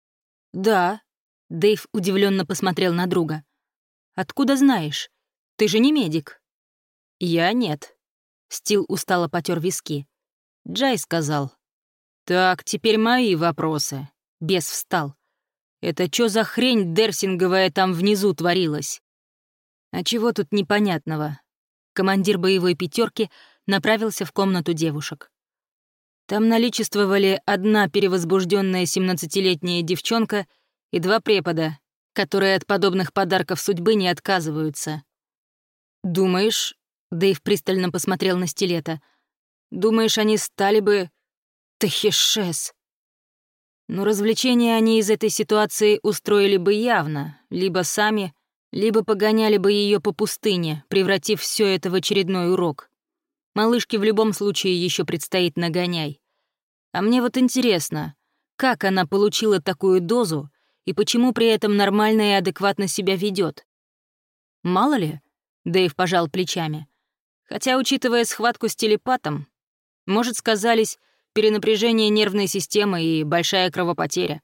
«Да», — Дэйв удивленно посмотрел на друга. «Откуда знаешь? Ты же не медик». «Я нет». Стил устало потер виски. Джай сказал. «Так, теперь мои вопросы». Бес встал. «Это чё за хрень дерсинговая там внизу творилась?» «А чего тут непонятного?» Командир боевой пятерки направился в комнату девушек. Там наличествовали одна перевозбужденная семнадцатилетняя девчонка и два препода, которые от подобных подарков судьбы не отказываются. «Думаешь...» — Дэйв пристально посмотрел на Стилета. «Думаешь, они стали бы... Тахишес?» «Ну, развлечения они из этой ситуации устроили бы явно, либо сами, либо погоняли бы ее по пустыне, превратив все это в очередной урок. Малышке в любом случае еще предстоит нагоняй. А мне вот интересно, как она получила такую дозу и почему при этом нормально и адекватно себя ведет? Мало ли, Дэйв пожал плечами. Хотя, учитывая схватку с телепатом, может, сказались перенапряжение нервной системы и большая кровопотеря.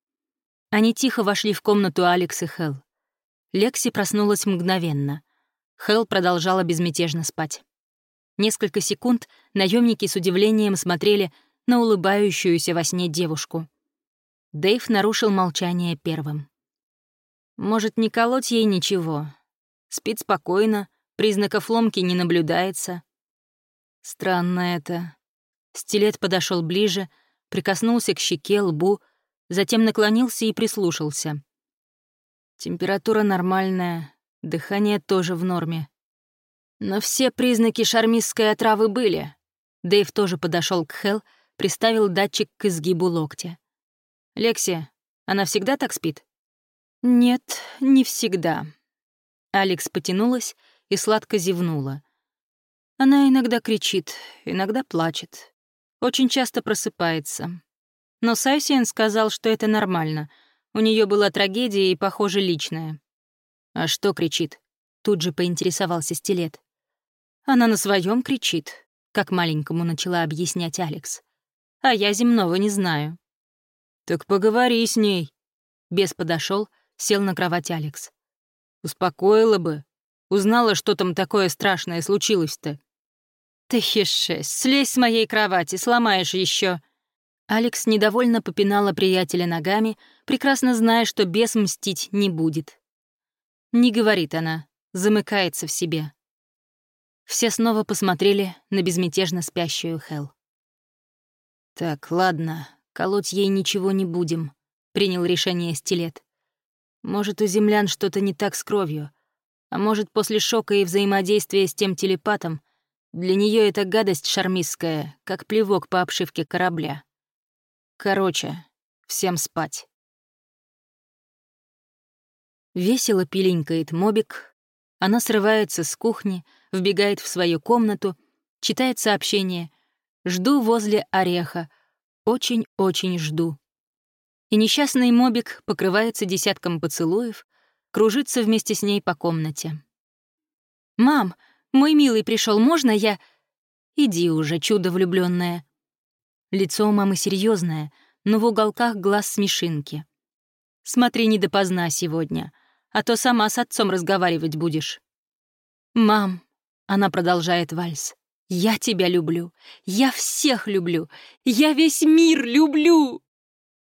Они тихо вошли в комнату Алекс и Хелл. Лекси проснулась мгновенно. Хелл продолжала безмятежно спать. Несколько секунд наемники с удивлением смотрели на улыбающуюся во сне девушку. Дэйв нарушил молчание первым. «Может, не колоть ей ничего? Спит спокойно, признаков ломки не наблюдается». «Странно это». Стилет подошел ближе, прикоснулся к щеке, лбу, затем наклонился и прислушался. Температура нормальная, дыхание тоже в норме. Но все признаки шармистской отравы были. Дэйв тоже подошел к Хелл, приставил датчик к изгибу локтя. «Лекси, она всегда так спит?» «Нет, не всегда». Алекс потянулась и сладко зевнула. Она иногда кричит, иногда плачет. Очень часто просыпается. Но Сайсиен сказал, что это нормально. У нее была трагедия и, похоже, личная. «А что кричит?» — тут же поинтересовался Стилет. «Она на своем кричит», — как маленькому начала объяснять Алекс. «А я земного не знаю». «Так поговори с ней». Бес подошел, сел на кровать Алекс. «Успокоила бы. Узнала, что там такое страшное случилось-то». «Ты хишес, слезь с моей кровати, сломаешь еще. Алекс недовольно попинала приятеля ногами, прекрасно зная, что бес мстить не будет. Не говорит она, замыкается в себе. Все снова посмотрели на безмятежно спящую Хелл. «Так, ладно, колоть ей ничего не будем», — принял решение Стилет. «Может, у землян что-то не так с кровью, а может, после шока и взаимодействия с тем телепатом для нее эта гадость шармистская, как плевок по обшивке корабля. Короче, всем спать». Весело пиленькает Мобик. Она срывается с кухни, вбегает в свою комнату, читает сообщение. «Жду возле ореха. Очень-очень жду». И несчастный Мобик покрывается десятком поцелуев, кружится вместе с ней по комнате. «Мам, мой милый пришел, можно я...» «Иди уже, чудо влюбленное. Лицо у мамы серьезное, но в уголках глаз смешинки. «Смотри, не допоздна сегодня, а то сама с отцом разговаривать будешь». «Мам», — она продолжает вальс, — «я тебя люблю, я всех люблю, я весь мир люблю».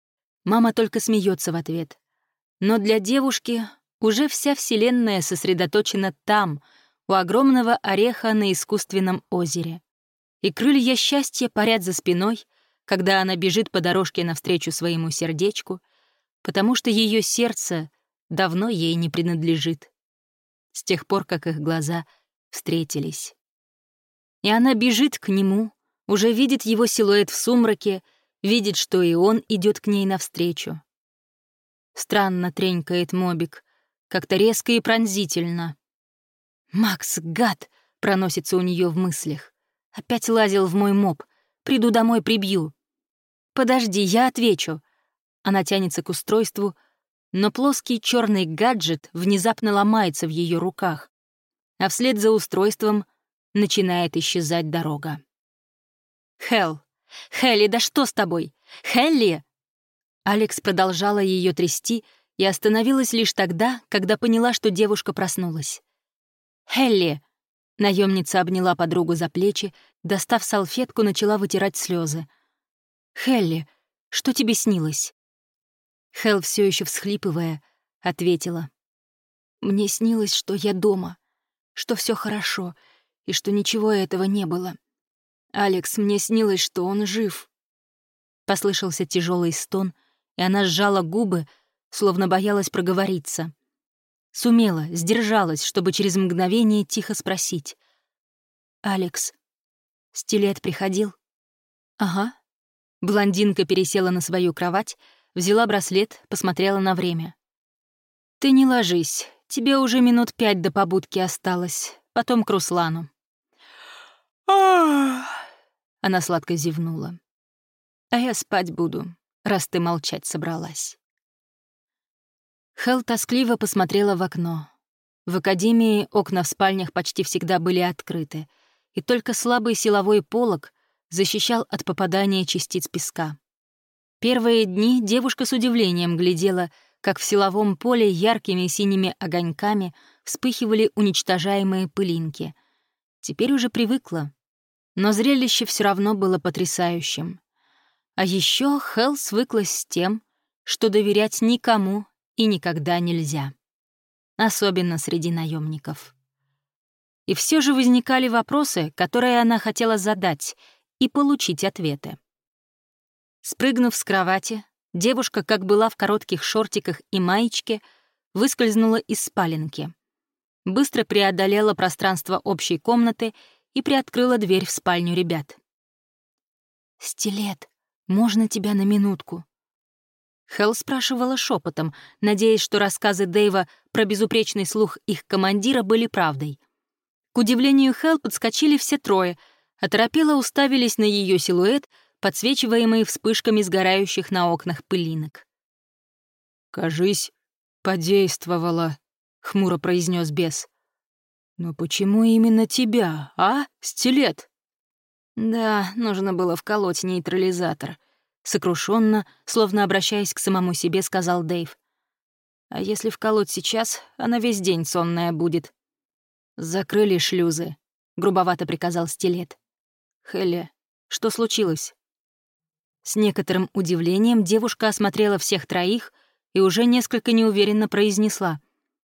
Мама только смеется в ответ. Но для девушки уже вся вселенная сосредоточена там, у огромного ореха на искусственном озере. И крылья счастья парят за спиной, когда она бежит по дорожке навстречу своему сердечку, потому что ее сердце давно ей не принадлежит, с тех пор, как их глаза встретились. И она бежит к нему, уже видит его силуэт в сумраке, видит, что и он идет к ней навстречу. Странно тренькает мобик, как-то резко и пронзительно. «Макс, гад!» — проносится у нее в мыслях. «Опять лазил в мой моб. Приду домой, прибью». «Подожди, я отвечу». Она тянется к устройству, но плоский черный гаджет внезапно ломается в ее руках, а вслед за устройством начинает исчезать дорога. «Хелл! Хелли, да что с тобой? Хелли!» Алекс продолжала ее трясти и остановилась лишь тогда, когда поняла, что девушка проснулась. «Хелли!» — наемница обняла подругу за плечи, достав салфетку, начала вытирать слезы. «Хелли, что тебе снилось?» Хелл, все еще всхлипывая, ответила. «Мне снилось, что я дома, что все хорошо и что ничего этого не было. Алекс, мне снилось, что он жив». Послышался тяжелый стон, и она сжала губы, словно боялась проговориться. Сумела, сдержалась, чтобы через мгновение тихо спросить. «Алекс, Стилет приходил?» «Ага». Блондинка пересела на свою кровать, взяла браслет, посмотрела на время. «Ты не ложись, тебе уже минут пять до побудки осталось, потом к Руслану». Она сладко зевнула. «А я спать буду, раз ты молчать собралась». Хелл тоскливо посмотрела в окно. В академии окна в спальнях почти всегда были открыты, и только слабый силовой полог защищал от попадания частиц песка. Первые дни девушка с удивлением глядела, как в силовом поле яркими синими огоньками вспыхивали уничтожаемые пылинки. Теперь уже привыкла, но зрелище все равно было потрясающим. А еще Хелл свыклась с тем, что доверять никому и никогда нельзя. Особенно среди наемников. И все же возникали вопросы, которые она хотела задать, и получить ответы. Спрыгнув с кровати, девушка, как была в коротких шортиках и маечке, выскользнула из спаленки. Быстро преодолела пространство общей комнаты и приоткрыла дверь в спальню ребят. «Стилет, можно тебя на минутку?» Хелл спрашивала шепотом, надеясь, что рассказы Дэйва про безупречный слух их командира были правдой. К удивлению Хелл подскочили все трое, оторопело уставились на ее силуэт, подсвечиваемый вспышками сгорающих на окнах пылинок. «Кажись, подействовало», — хмуро произнес бес. «Но почему именно тебя, а, Стилет?» «Да, нужно было вколоть нейтрализатор», — сокрушенно, словно обращаясь к самому себе, сказал Дэйв. «А если вколоть сейчас, она весь день сонная будет». «Закрыли шлюзы», — грубовато приказал Стилет. «Хелли, что случилось?» С некоторым удивлением девушка осмотрела всех троих и уже несколько неуверенно произнесла.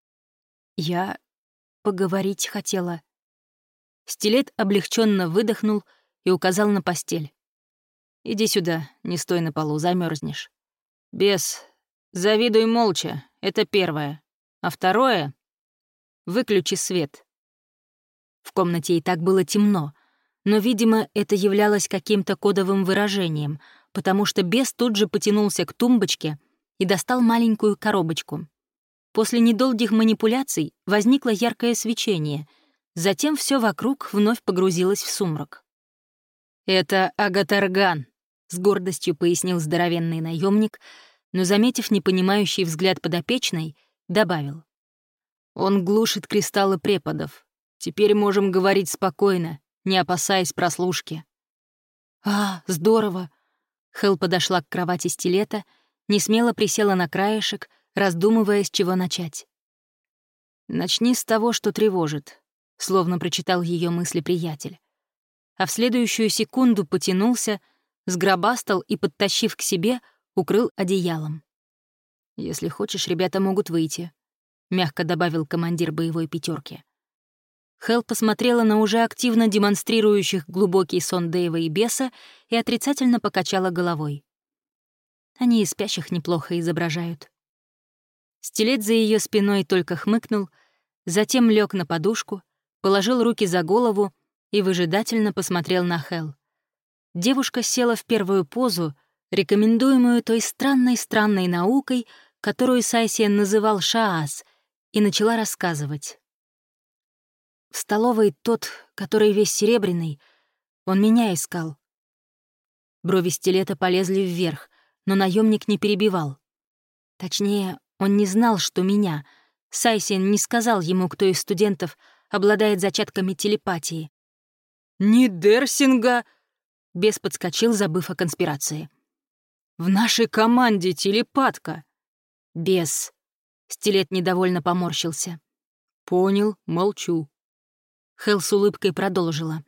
«Я поговорить хотела». Стилет облегченно выдохнул и указал на постель. «Иди сюда, не стой на полу, замерзнешь. Бес, завидуй молча, это первое. А второе — выключи свет». В комнате и так было темно, но, видимо, это являлось каким-то кодовым выражением, потому что бес тут же потянулся к тумбочке и достал маленькую коробочку. После недолгих манипуляций возникло яркое свечение, затем все вокруг вновь погрузилось в сумрак. «Это агатарган», — с гордостью пояснил здоровенный наемник, но, заметив непонимающий взгляд подопечной, добавил. «Он глушит кристаллы преподов. Теперь можем говорить спокойно, не опасаясь прослушки». «А, здорово!» Хелл подошла к кровати Стилета, несмело присела на краешек, раздумывая, с чего начать. «Начни с того, что тревожит», — словно прочитал ее мысли приятель. А в следующую секунду потянулся, сгробастал и, подтащив к себе, укрыл одеялом. «Если хочешь, ребята могут выйти», — мягко добавил командир боевой пятерки. Хелл посмотрела на уже активно демонстрирующих глубокий сон Дэйва и Беса и отрицательно покачала головой. Они и спящих неплохо изображают. Стилет за ее спиной только хмыкнул, затем лег на подушку, положил руки за голову и выжидательно посмотрел на Хелл. Девушка села в первую позу, рекомендуемую той странной-странной наукой, которую Сайсиен называл шаас, и начала рассказывать. В столовой тот, который весь серебряный, он меня искал. Брови Стилета полезли вверх, но наемник не перебивал. Точнее, он не знал, что меня. Сайсиен не сказал ему, кто из студентов обладает зачатками телепатии. «Не Дерсинга!» — бес подскочил, забыв о конспирации. «В нашей команде телепатка!» «Бес!» — Стилет недовольно поморщился. «Понял, молчу». Хелл с улыбкой продолжила.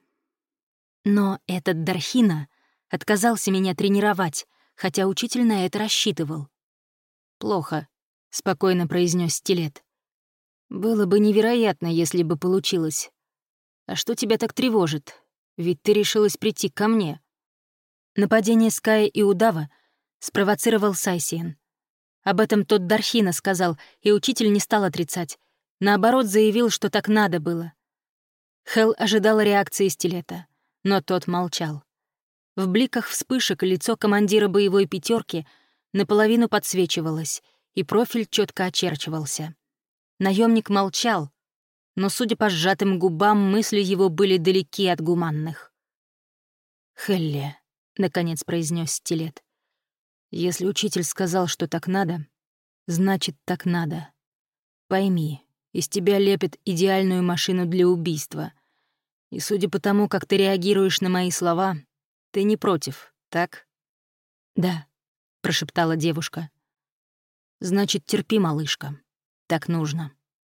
«Но этот Дархина отказался меня тренировать, хотя учитель на это рассчитывал». «Плохо», — спокойно произнес Стилет. «Было бы невероятно, если бы получилось. А что тебя так тревожит? Ведь ты решилась прийти ко мне». Нападение Ская и Удава спровоцировал Сайсиен. Об этом тот Дархина сказал, и учитель не стал отрицать. Наоборот, заявил, что так надо было. Хелл ожидала реакции Стилета, но тот молчал. В бликах вспышек лицо командира боевой пятерки наполовину подсвечивалось, и профиль четко очерчивался. Наемник молчал, но, судя по сжатым губам, мысли его были далеки от гуманных. «Хелли», — наконец произнес Стилет, — «если учитель сказал, что так надо, значит, так надо. Пойми, из тебя лепят идеальную машину для убийства. И судя по тому, как ты реагируешь на мои слова, ты не против, так?» «Да», — прошептала девушка. «Значит, терпи, малышка. Так нужно».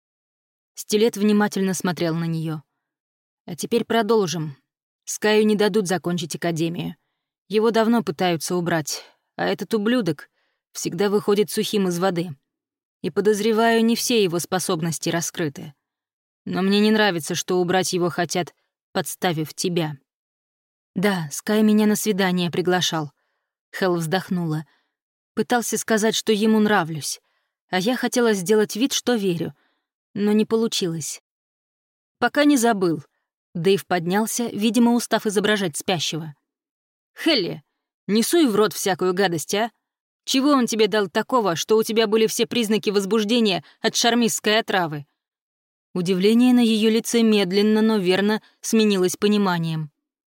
Стилет внимательно смотрел на нее. «А теперь продолжим. Скаю не дадут закончить академию. Его давно пытаются убрать, а этот ублюдок всегда выходит сухим из воды. И, подозреваю, не все его способности раскрыты. Но мне не нравится, что убрать его хотят, подставив тебя». «Да, Скай меня на свидание приглашал», — Хелл вздохнула. «Пытался сказать, что ему нравлюсь, а я хотела сделать вид, что верю, но не получилось». «Пока не забыл». Дэйв поднялся, видимо, устав изображать спящего. «Хелли, не суй в рот всякую гадость, а? Чего он тебе дал такого, что у тебя были все признаки возбуждения от шармистской отравы?» Удивление на ее лице медленно, но верно сменилось пониманием.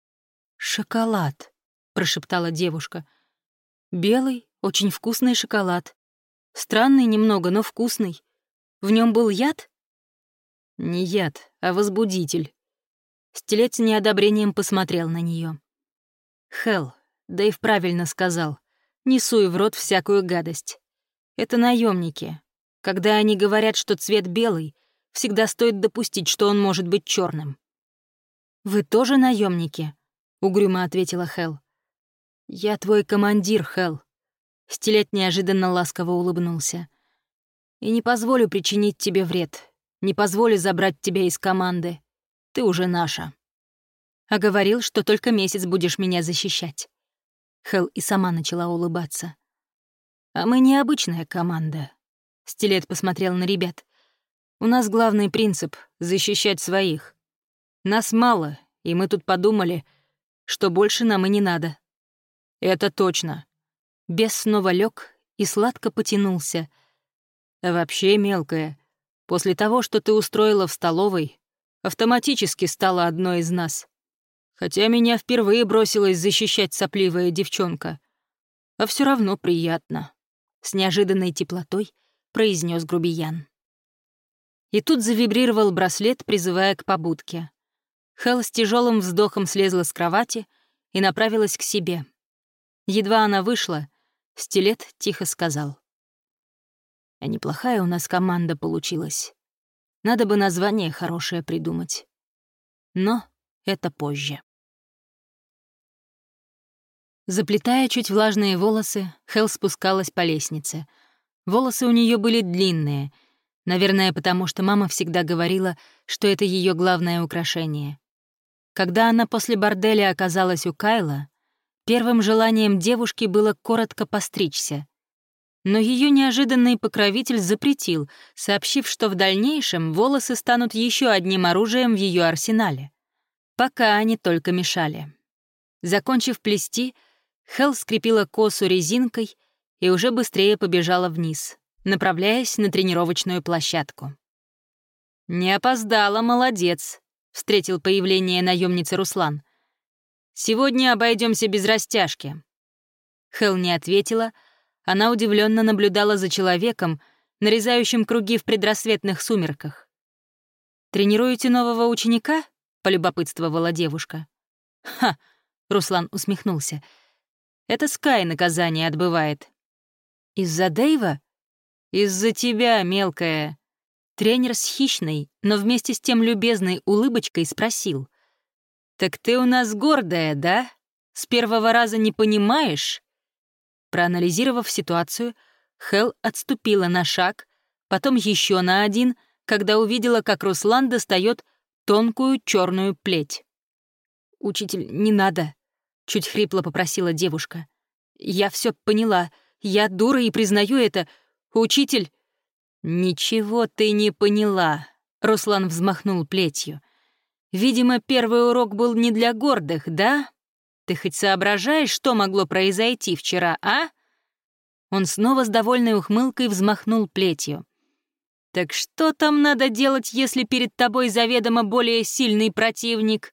«Шоколад», — прошептала девушка. «Белый, очень вкусный шоколад. Странный немного, но вкусный. В нем был яд?» «Не яд, а возбудитель». Стилет с неодобрением посмотрел на нее. «Хелл, Дэйв правильно сказал. Не суй в рот всякую гадость. Это наемники. Когда они говорят, что цвет белый, всегда стоит допустить, что он может быть черным». «Вы тоже наемники? Угрюмо ответила Хелл. «Я твой командир, Хелл». Стилет неожиданно ласково улыбнулся. «И не позволю причинить тебе вред. Не позволю забрать тебя из команды. Ты уже наша». «А говорил, что только месяц будешь меня защищать». Хелл и сама начала улыбаться. «А мы необычная команда». Стилет посмотрел на ребят. «У нас главный принцип — защищать своих. Нас мало, и мы тут подумали, что больше нам и не надо». «Это точно». Бес снова лег и сладко потянулся. «А вообще, мелкая, после того, что ты устроила в столовой, автоматически стала одной из нас. Хотя меня впервые бросилась защищать сопливая девчонка. А все равно приятно», — с неожиданной теплотой произнес грубиян. И тут завибрировал браслет, призывая к побудке. Хелл с тяжелым вздохом слезла с кровати и направилась к себе. Едва она вышла, Стилет тихо сказал: «А неплохая у нас команда получилась. Надо бы название хорошее придумать. Но это позже». Заплетая чуть влажные волосы, Хелл спускалась по лестнице. Волосы у нее были длинные, наверное, потому что мама всегда говорила, что это ее главное украшение. Когда она после борделя оказалась у Кайла, первым желанием девушки было коротко постричься. Но ее неожиданный покровитель запретил, сообщив, что в дальнейшем волосы станут еще одним оружием в ее арсенале. Пока они только мешали. Закончив плести, Хелл скрепила косу резинкой и уже быстрее побежала вниз, направляясь на тренировочную площадку. «Не опоздала, молодец», — встретил появление наемницы Руслан. «Сегодня обойдемся без растяжки». Хелл не ответила, она удивленно наблюдала за человеком, нарезающим круги в предрассветных сумерках. «Тренируете нового ученика?» — полюбопытствовала девушка. «Ха!» — Руслан усмехнулся. «Это Скай наказание отбывает». «Из-за Дэйва?» «Из-за тебя, мелкая». Тренер с хищной, но вместе с тем любезной улыбочкой спросил. «Так ты у нас гордая, да? С первого раза не понимаешь?» Проанализировав ситуацию, Хелл отступила на шаг, потом еще на один, когда увидела, как Руслан достает тонкую черную плеть. «Учитель, не надо», — чуть хрипло попросила девушка. «Я все поняла. Я дура и признаю это. Учитель...» «Ничего ты не поняла», — Руслан взмахнул плетью. «Видимо, первый урок был не для гордых, да? Ты хоть соображаешь, что могло произойти вчера, а?» Он снова с довольной ухмылкой взмахнул плетью. «Так что там надо делать, если перед тобой заведомо более сильный противник?»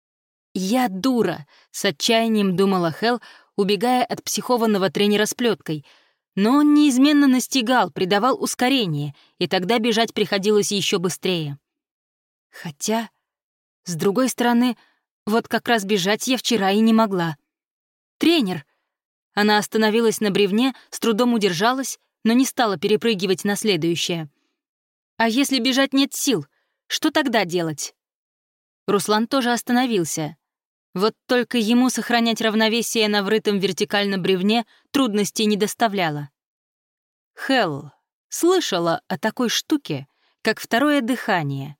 «Я дура», — с отчаянием думала Хелл, убегая от психованного тренера с плеткой. Но он неизменно настигал, придавал ускорение, и тогда бежать приходилось еще быстрее. Хотя, с другой стороны, вот как раз бежать я вчера и не могла. «Тренер!» Она остановилась на бревне, с трудом удержалась, но не стала перепрыгивать на следующее. «А если бежать нет сил, что тогда делать?» Руслан тоже остановился. Вот только ему сохранять равновесие на врытом вертикально бревне трудностей не доставляло. Хелл слышала о такой штуке, как второе дыхание.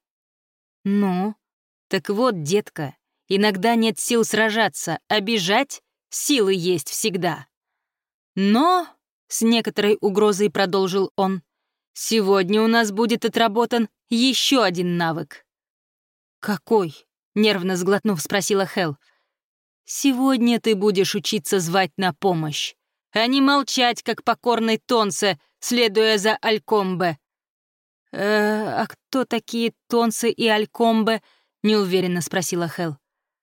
«Ну, так вот, детка, иногда нет сил сражаться, а бежать силы есть всегда. Но, — с некоторой угрозой продолжил он, — сегодня у нас будет отработан еще один навык». «Какой?» — нервно сглотнув, спросила Хелл. «Сегодня ты будешь учиться звать на помощь, а не молчать, как покорный Тонце, следуя за Алькомбе». «Э, а кто такие Тонце и Алькомбе?» — неуверенно спросила Хелл.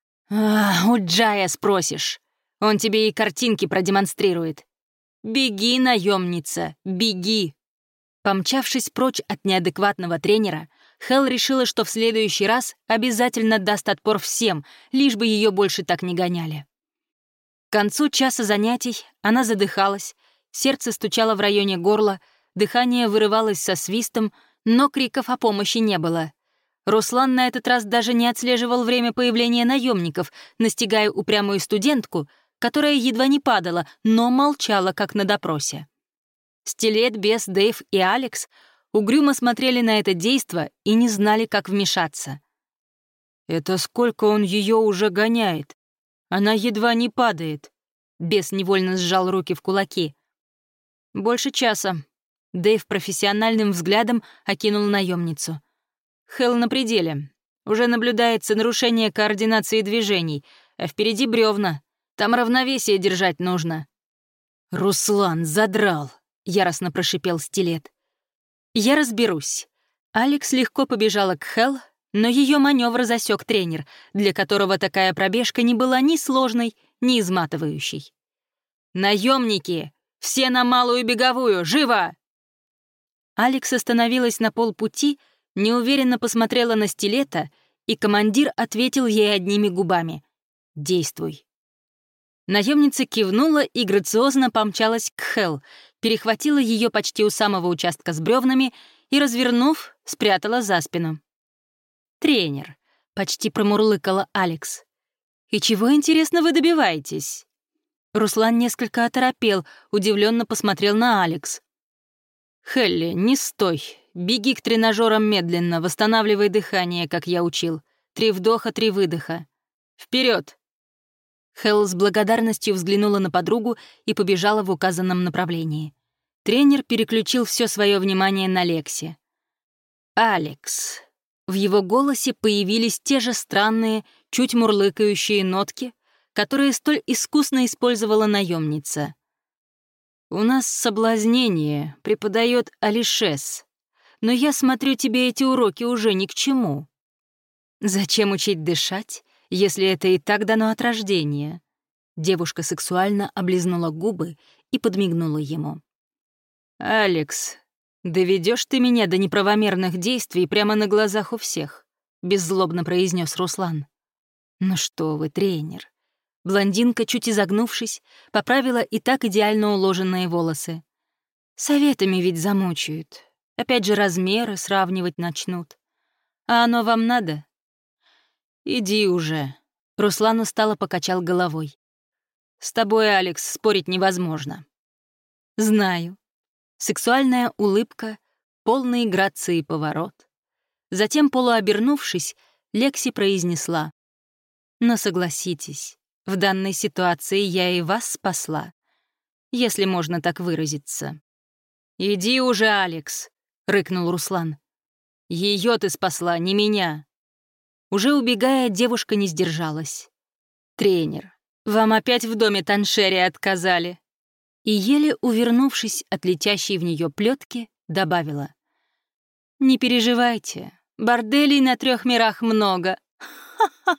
«А, у Джая спросишь. Он тебе и картинки продемонстрирует. Беги, наемница, беги!» Помчавшись прочь от неадекватного тренера, Хелл решила, что в следующий раз обязательно даст отпор всем, лишь бы ее больше так не гоняли. К концу часа занятий она задыхалась, сердце стучало в районе горла, дыхание вырывалось со свистом, но криков о помощи не было. Руслан на этот раз даже не отслеживал время появления наемников, настигая упрямую студентку, которая едва не падала, но молчала, как на допросе. Стилет, Бес, Дэйв и Алекс угрюмо смотрели на это действо и не знали, как вмешаться. «Это сколько он ее уже гоняет? Она едва не падает». Бес невольно сжал руки в кулаки. «Больше часа». Дэйв профессиональным взглядом окинул наемницу. «Хелл на пределе. Уже наблюдается нарушение координации движений, а впереди бревна. Там равновесие держать нужно». «Руслан задрал», — яростно прошипел Стилет. «Я разберусь». Алекс легко побежала к Хелл, но ее маневр засек тренер, для которого такая пробежка не была ни сложной, ни изматывающей. «Наемники! Все на малую беговую! Живо!» Алекс остановилась на полпути, неуверенно посмотрела на Стилета, и командир ответил ей одними губами. «Действуй». Наемница кивнула и грациозно помчалась к Хелл, перехватила ее почти у самого участка с бревнами и, развернув, спрятала за спину. «Тренер», — почти промурлыкала Алекс. «И чего, интересно, вы добиваетесь?» Руслан несколько оторопел, удивленно посмотрел на Алекс. «Хелли, не стой. Беги к тренажерам медленно, восстанавливай дыхание, как я учил. Три вдоха, три выдоха. Вперед! Хелл с благодарностью взглянула на подругу и побежала в указанном направлении. Тренер переключил все свое внимание на Лекси. «Алекс». В его голосе появились те же странные, чуть мурлыкающие нотки, которые столь искусно использовала наемница. «У нас соблазнение преподает Алишес, но я смотрю, тебе эти уроки уже ни к чему. Зачем учить дышать, если это и так дано от рождения?» Девушка сексуально облизнула губы и подмигнула ему. «Алекс, доведешь ты меня до неправомерных действий прямо на глазах у всех», — беззлобно произнес Руслан. «Ну что вы, тренер». Блондинка, чуть изогнувшись, поправила и так идеально уложенные волосы. «Советами ведь замучают. Опять же размеры сравнивать начнут. А оно вам надо?» «Иди уже», — Руслан устало покачал головой. «С тобой, Алекс, спорить невозможно». «Знаю». Сексуальная улыбка, полный грации поворот. Затем, полуобернувшись, Лекси произнесла: «Но согласитесь, в данной ситуации я и вас спасла, если можно так выразиться». «Иди уже, Алекс», — рыкнул Руслан. «Ее ты спасла, не меня». Уже убегая, девушка не сдержалась. «Тренер, вам опять в доме Таншери отказали». И, еле увернувшись от летящей в нее плетки, добавила: «Не переживайте, борделей на трех мирах много. Ха-ха!»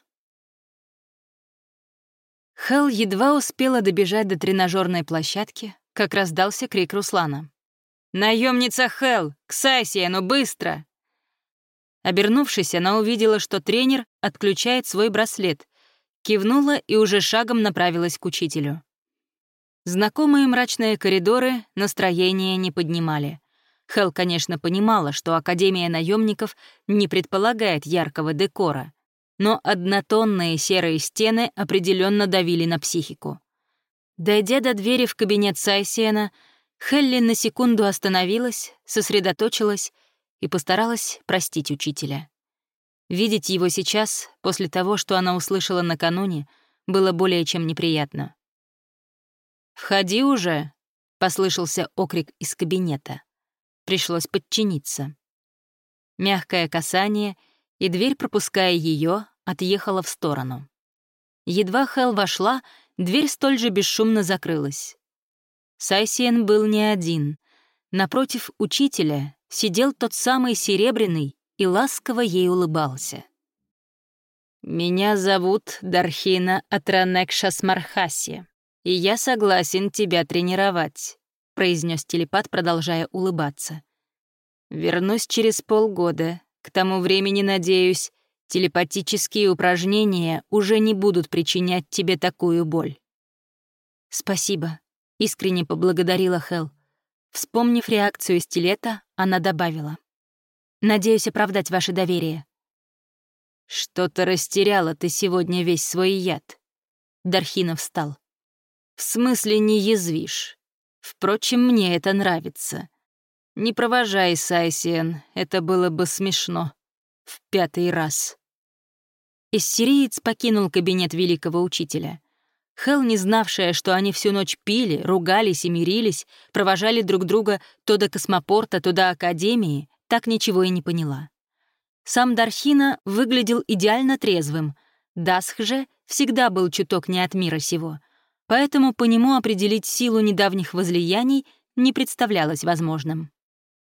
Хелл едва успела добежать до тренажерной площадки, как раздался крик Руслана. «Наемница Хелл! К Сайсиену, быстро!» Обернувшись, она увидела, что тренер отключает свой браслет, кивнула и уже шагом направилась к учителю. Знакомые мрачные коридоры настроение не поднимали. Хелл, конечно, понимала, что Академия наемников не предполагает яркого декора, но однотонные серые стены определенно давили на психику. Дойдя до двери в кабинет Сайсиена, Хелли на секунду остановилась, сосредоточилась и постаралась простить учителя. Видеть его сейчас, после того, что она услышала накануне, было более чем неприятно. «Входи уже!» — послышался окрик из кабинета. Пришлось подчиниться. Мягкое касание, и дверь, пропуская ее, отъехала в сторону. Едва Хелл вошла, дверь столь же бесшумно закрылась. Сайсиен был не один. Напротив учителя сидел тот самый Серебряный и ласково ей улыбался. «Меня зовут Дархина Атранекша Смархаси, и я согласен тебя тренировать», — произнес телепат, продолжая улыбаться. «Вернусь через полгода. К тому времени, надеюсь, телепатические упражнения уже не будут причинять тебе такую боль». «Спасибо», — искренне поблагодарила Хелл. Вспомнив реакцию стилета, она добавила: «Надеюсь оправдать ваше доверие». «Что-то растеряла ты сегодня весь свой яд». Дархина встал. «В смысле не язвишь? Впрочем, мне это нравится. Не провожай, Сайсиен, это было бы смешно. В пятый раз». Иссириец покинул кабинет великого учителя. Хелл, не знавшая, что они всю ночь пили, ругались и мирились, провожали друг друга то до космопорта, то до академии, так ничего и не поняла. Сам Дархина выглядел идеально трезвым. Дасх же всегда был чуток не от мира сего, поэтому по нему определить силу недавних возлияний не представлялось возможным.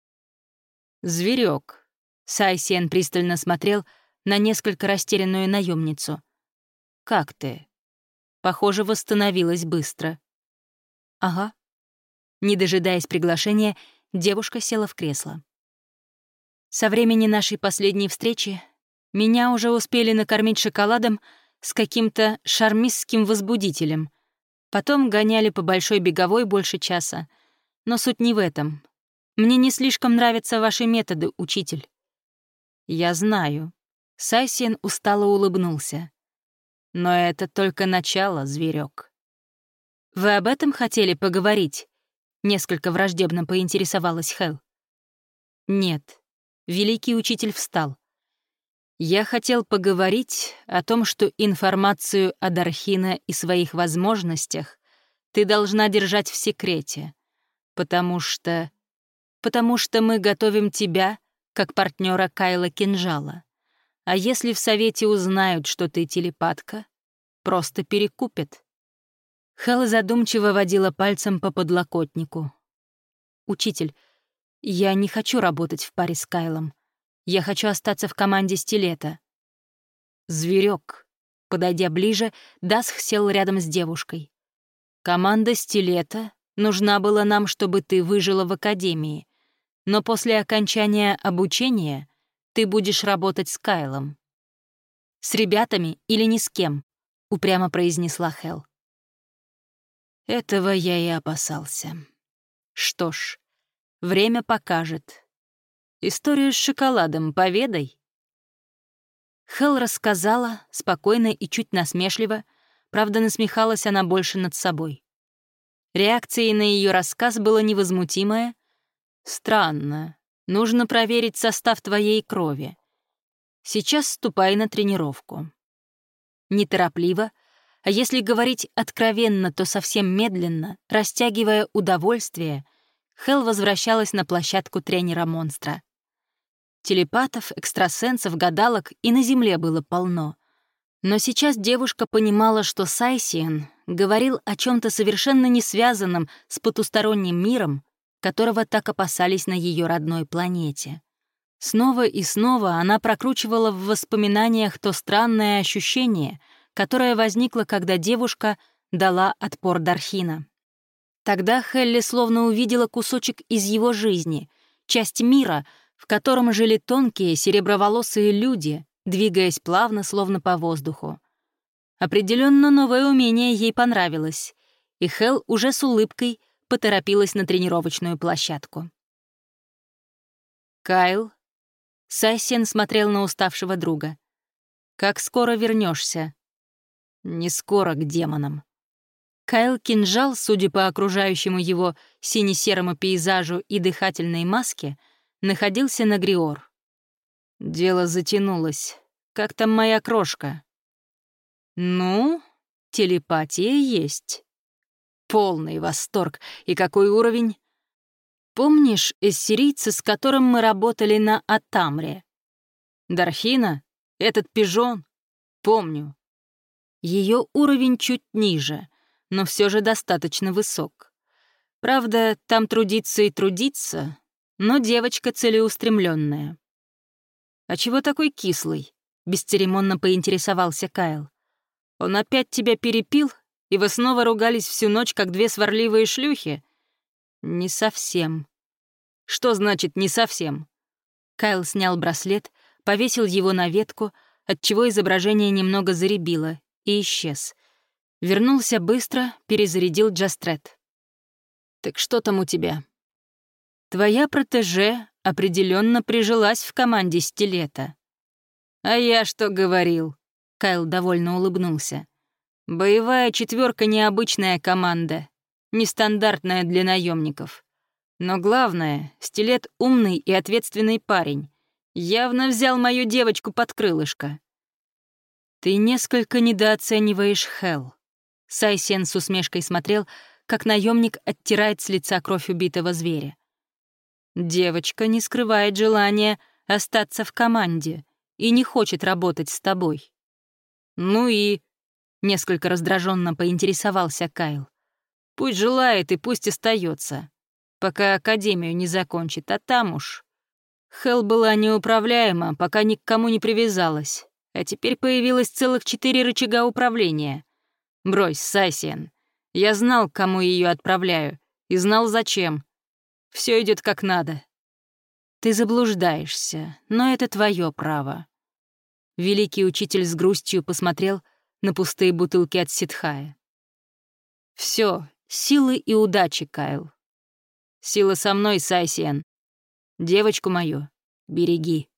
«Зверек», — Сайсиен пристально смотрел на несколько растерянную наемницу. «Как ты?» Похоже, восстановилась быстро. «Ага». Не дожидаясь приглашения, девушка села в кресло. «Со времени нашей последней встречи меня уже успели накормить шоколадом с каким-то шармистским возбудителем. Потом гоняли по большой беговой больше часа. Но суть не в этом. Мне не слишком нравятся ваши методы, учитель». «Я знаю». Сайсиен устало улыбнулся. «Но это только начало, зверек. «Вы об этом хотели поговорить?» — несколько враждебно поинтересовалась Хел. «Нет». Великий учитель встал. «Я хотел поговорить о том, что информацию о Дархина и своих возможностях ты должна держать в секрете, потому что... потому что мы готовим тебя как партнера Кайла Кинжала. А если в Совете узнают, что ты телепатка, просто перекупят». Хел задумчиво водила пальцем по подлокотнику. «Учитель, я не хочу работать в паре с Кайлом. Я хочу остаться в команде Стилета». «Зверек», подойдя ближе, Дасх сел рядом с девушкой. «Команда Стилета нужна была нам, чтобы ты выжила в Академии, но после окончания обучения ты будешь работать с Кайлом». «С ребятами или ни с кем?» — упрямо произнесла Хел. Этого я и опасался. Что ж, время покажет. Историю с шоколадом поведай. Хел рассказала, спокойно и чуть насмешливо, правда, насмехалась она больше над собой. Реакцией на ее рассказ было невозмутимое. «Странно. Нужно проверить состав твоей крови. Сейчас ступай на тренировку». Неторопливо, а если говорить откровенно, то совсем медленно, растягивая удовольствие, Хел возвращалась на площадку тренера-монстра. Телепатов, экстрасенсов, гадалок и на Земле было полно. Но сейчас девушка понимала, что Сайсиен говорил о чем-то совершенно не связанном с потусторонним миром, которого так опасались на ее родной планете. Снова и снова она прокручивала в воспоминаниях то странное ощущение, которое возникло, когда девушка дала отпор Дархина. Тогда Хелли словно увидела кусочек из его жизни, часть мира, в котором жили тонкие сереброволосые люди, двигаясь плавно, словно по воздуху. Определенно новое умение ей понравилось, и Хел уже с улыбкой поторопилась на тренировочную площадку. «Кайл?» Сайсен смотрел на уставшего друга. «Как скоро вернешься? «Не скоро к демонам». Кайл Кинжал, судя по окружающему его сине-серому пейзажу и дыхательной маске, находился на Гриор. «Дело затянулось. Как там моя крошка?» «Ну, телепатия есть». «Полный восторг. И какой уровень?» «Помнишь эссирийца, с которым мы работали на Атамре?» «Дархина? Этот пижон?» «Помню». Ее уровень чуть ниже, но все же достаточно высок. Правда, там трудиться и трудиться, но девочка целеустремленная. «А чего такой кислый?» — бесцеремонно поинтересовался Кайл. «Он опять тебя перепил, и вы снова ругались всю ночь, как две сварливые шлюхи?» «Не совсем». «Что значит «не совсем»?» Кайл снял браслет, повесил его на ветку, отчего изображение немного заребило, и исчез. Вернулся быстро, перезарядил Джастрет. «Так что там у тебя?» «Твоя протеже определенно прижилась в команде Стилета». «А я что говорил?» — Кайл довольно улыбнулся. «Боевая четверка необычная команда, нестандартная для наемников. Но главное, Стилет умный и ответственный парень. Явно взял мою девочку под крылышко». «Ты несколько недооцениваешь Хел». Сайсен с усмешкой смотрел, как наемник оттирает с лица кровь убитого зверя. «Девочка не скрывает желания остаться в команде и не хочет работать с тобой». «Ну и...» — несколько раздраженно поинтересовался Кайл. «Пусть желает и пусть остается, пока Академию не закончит, а там уж...» Хел была неуправляема, пока ни к кому не привязалась. А теперь появилось целых четыре рычага управления. Брось, Сайсиен. Я знал, к кому ее отправляю, и знал, зачем. Все идет как надо. Ты заблуждаешься, но это твое право. Великий учитель с грустью посмотрел на пустые бутылки от ситхая. Все, силы и удачи, Кайл. Сила со мной, Сайсиен. Девочку мою береги.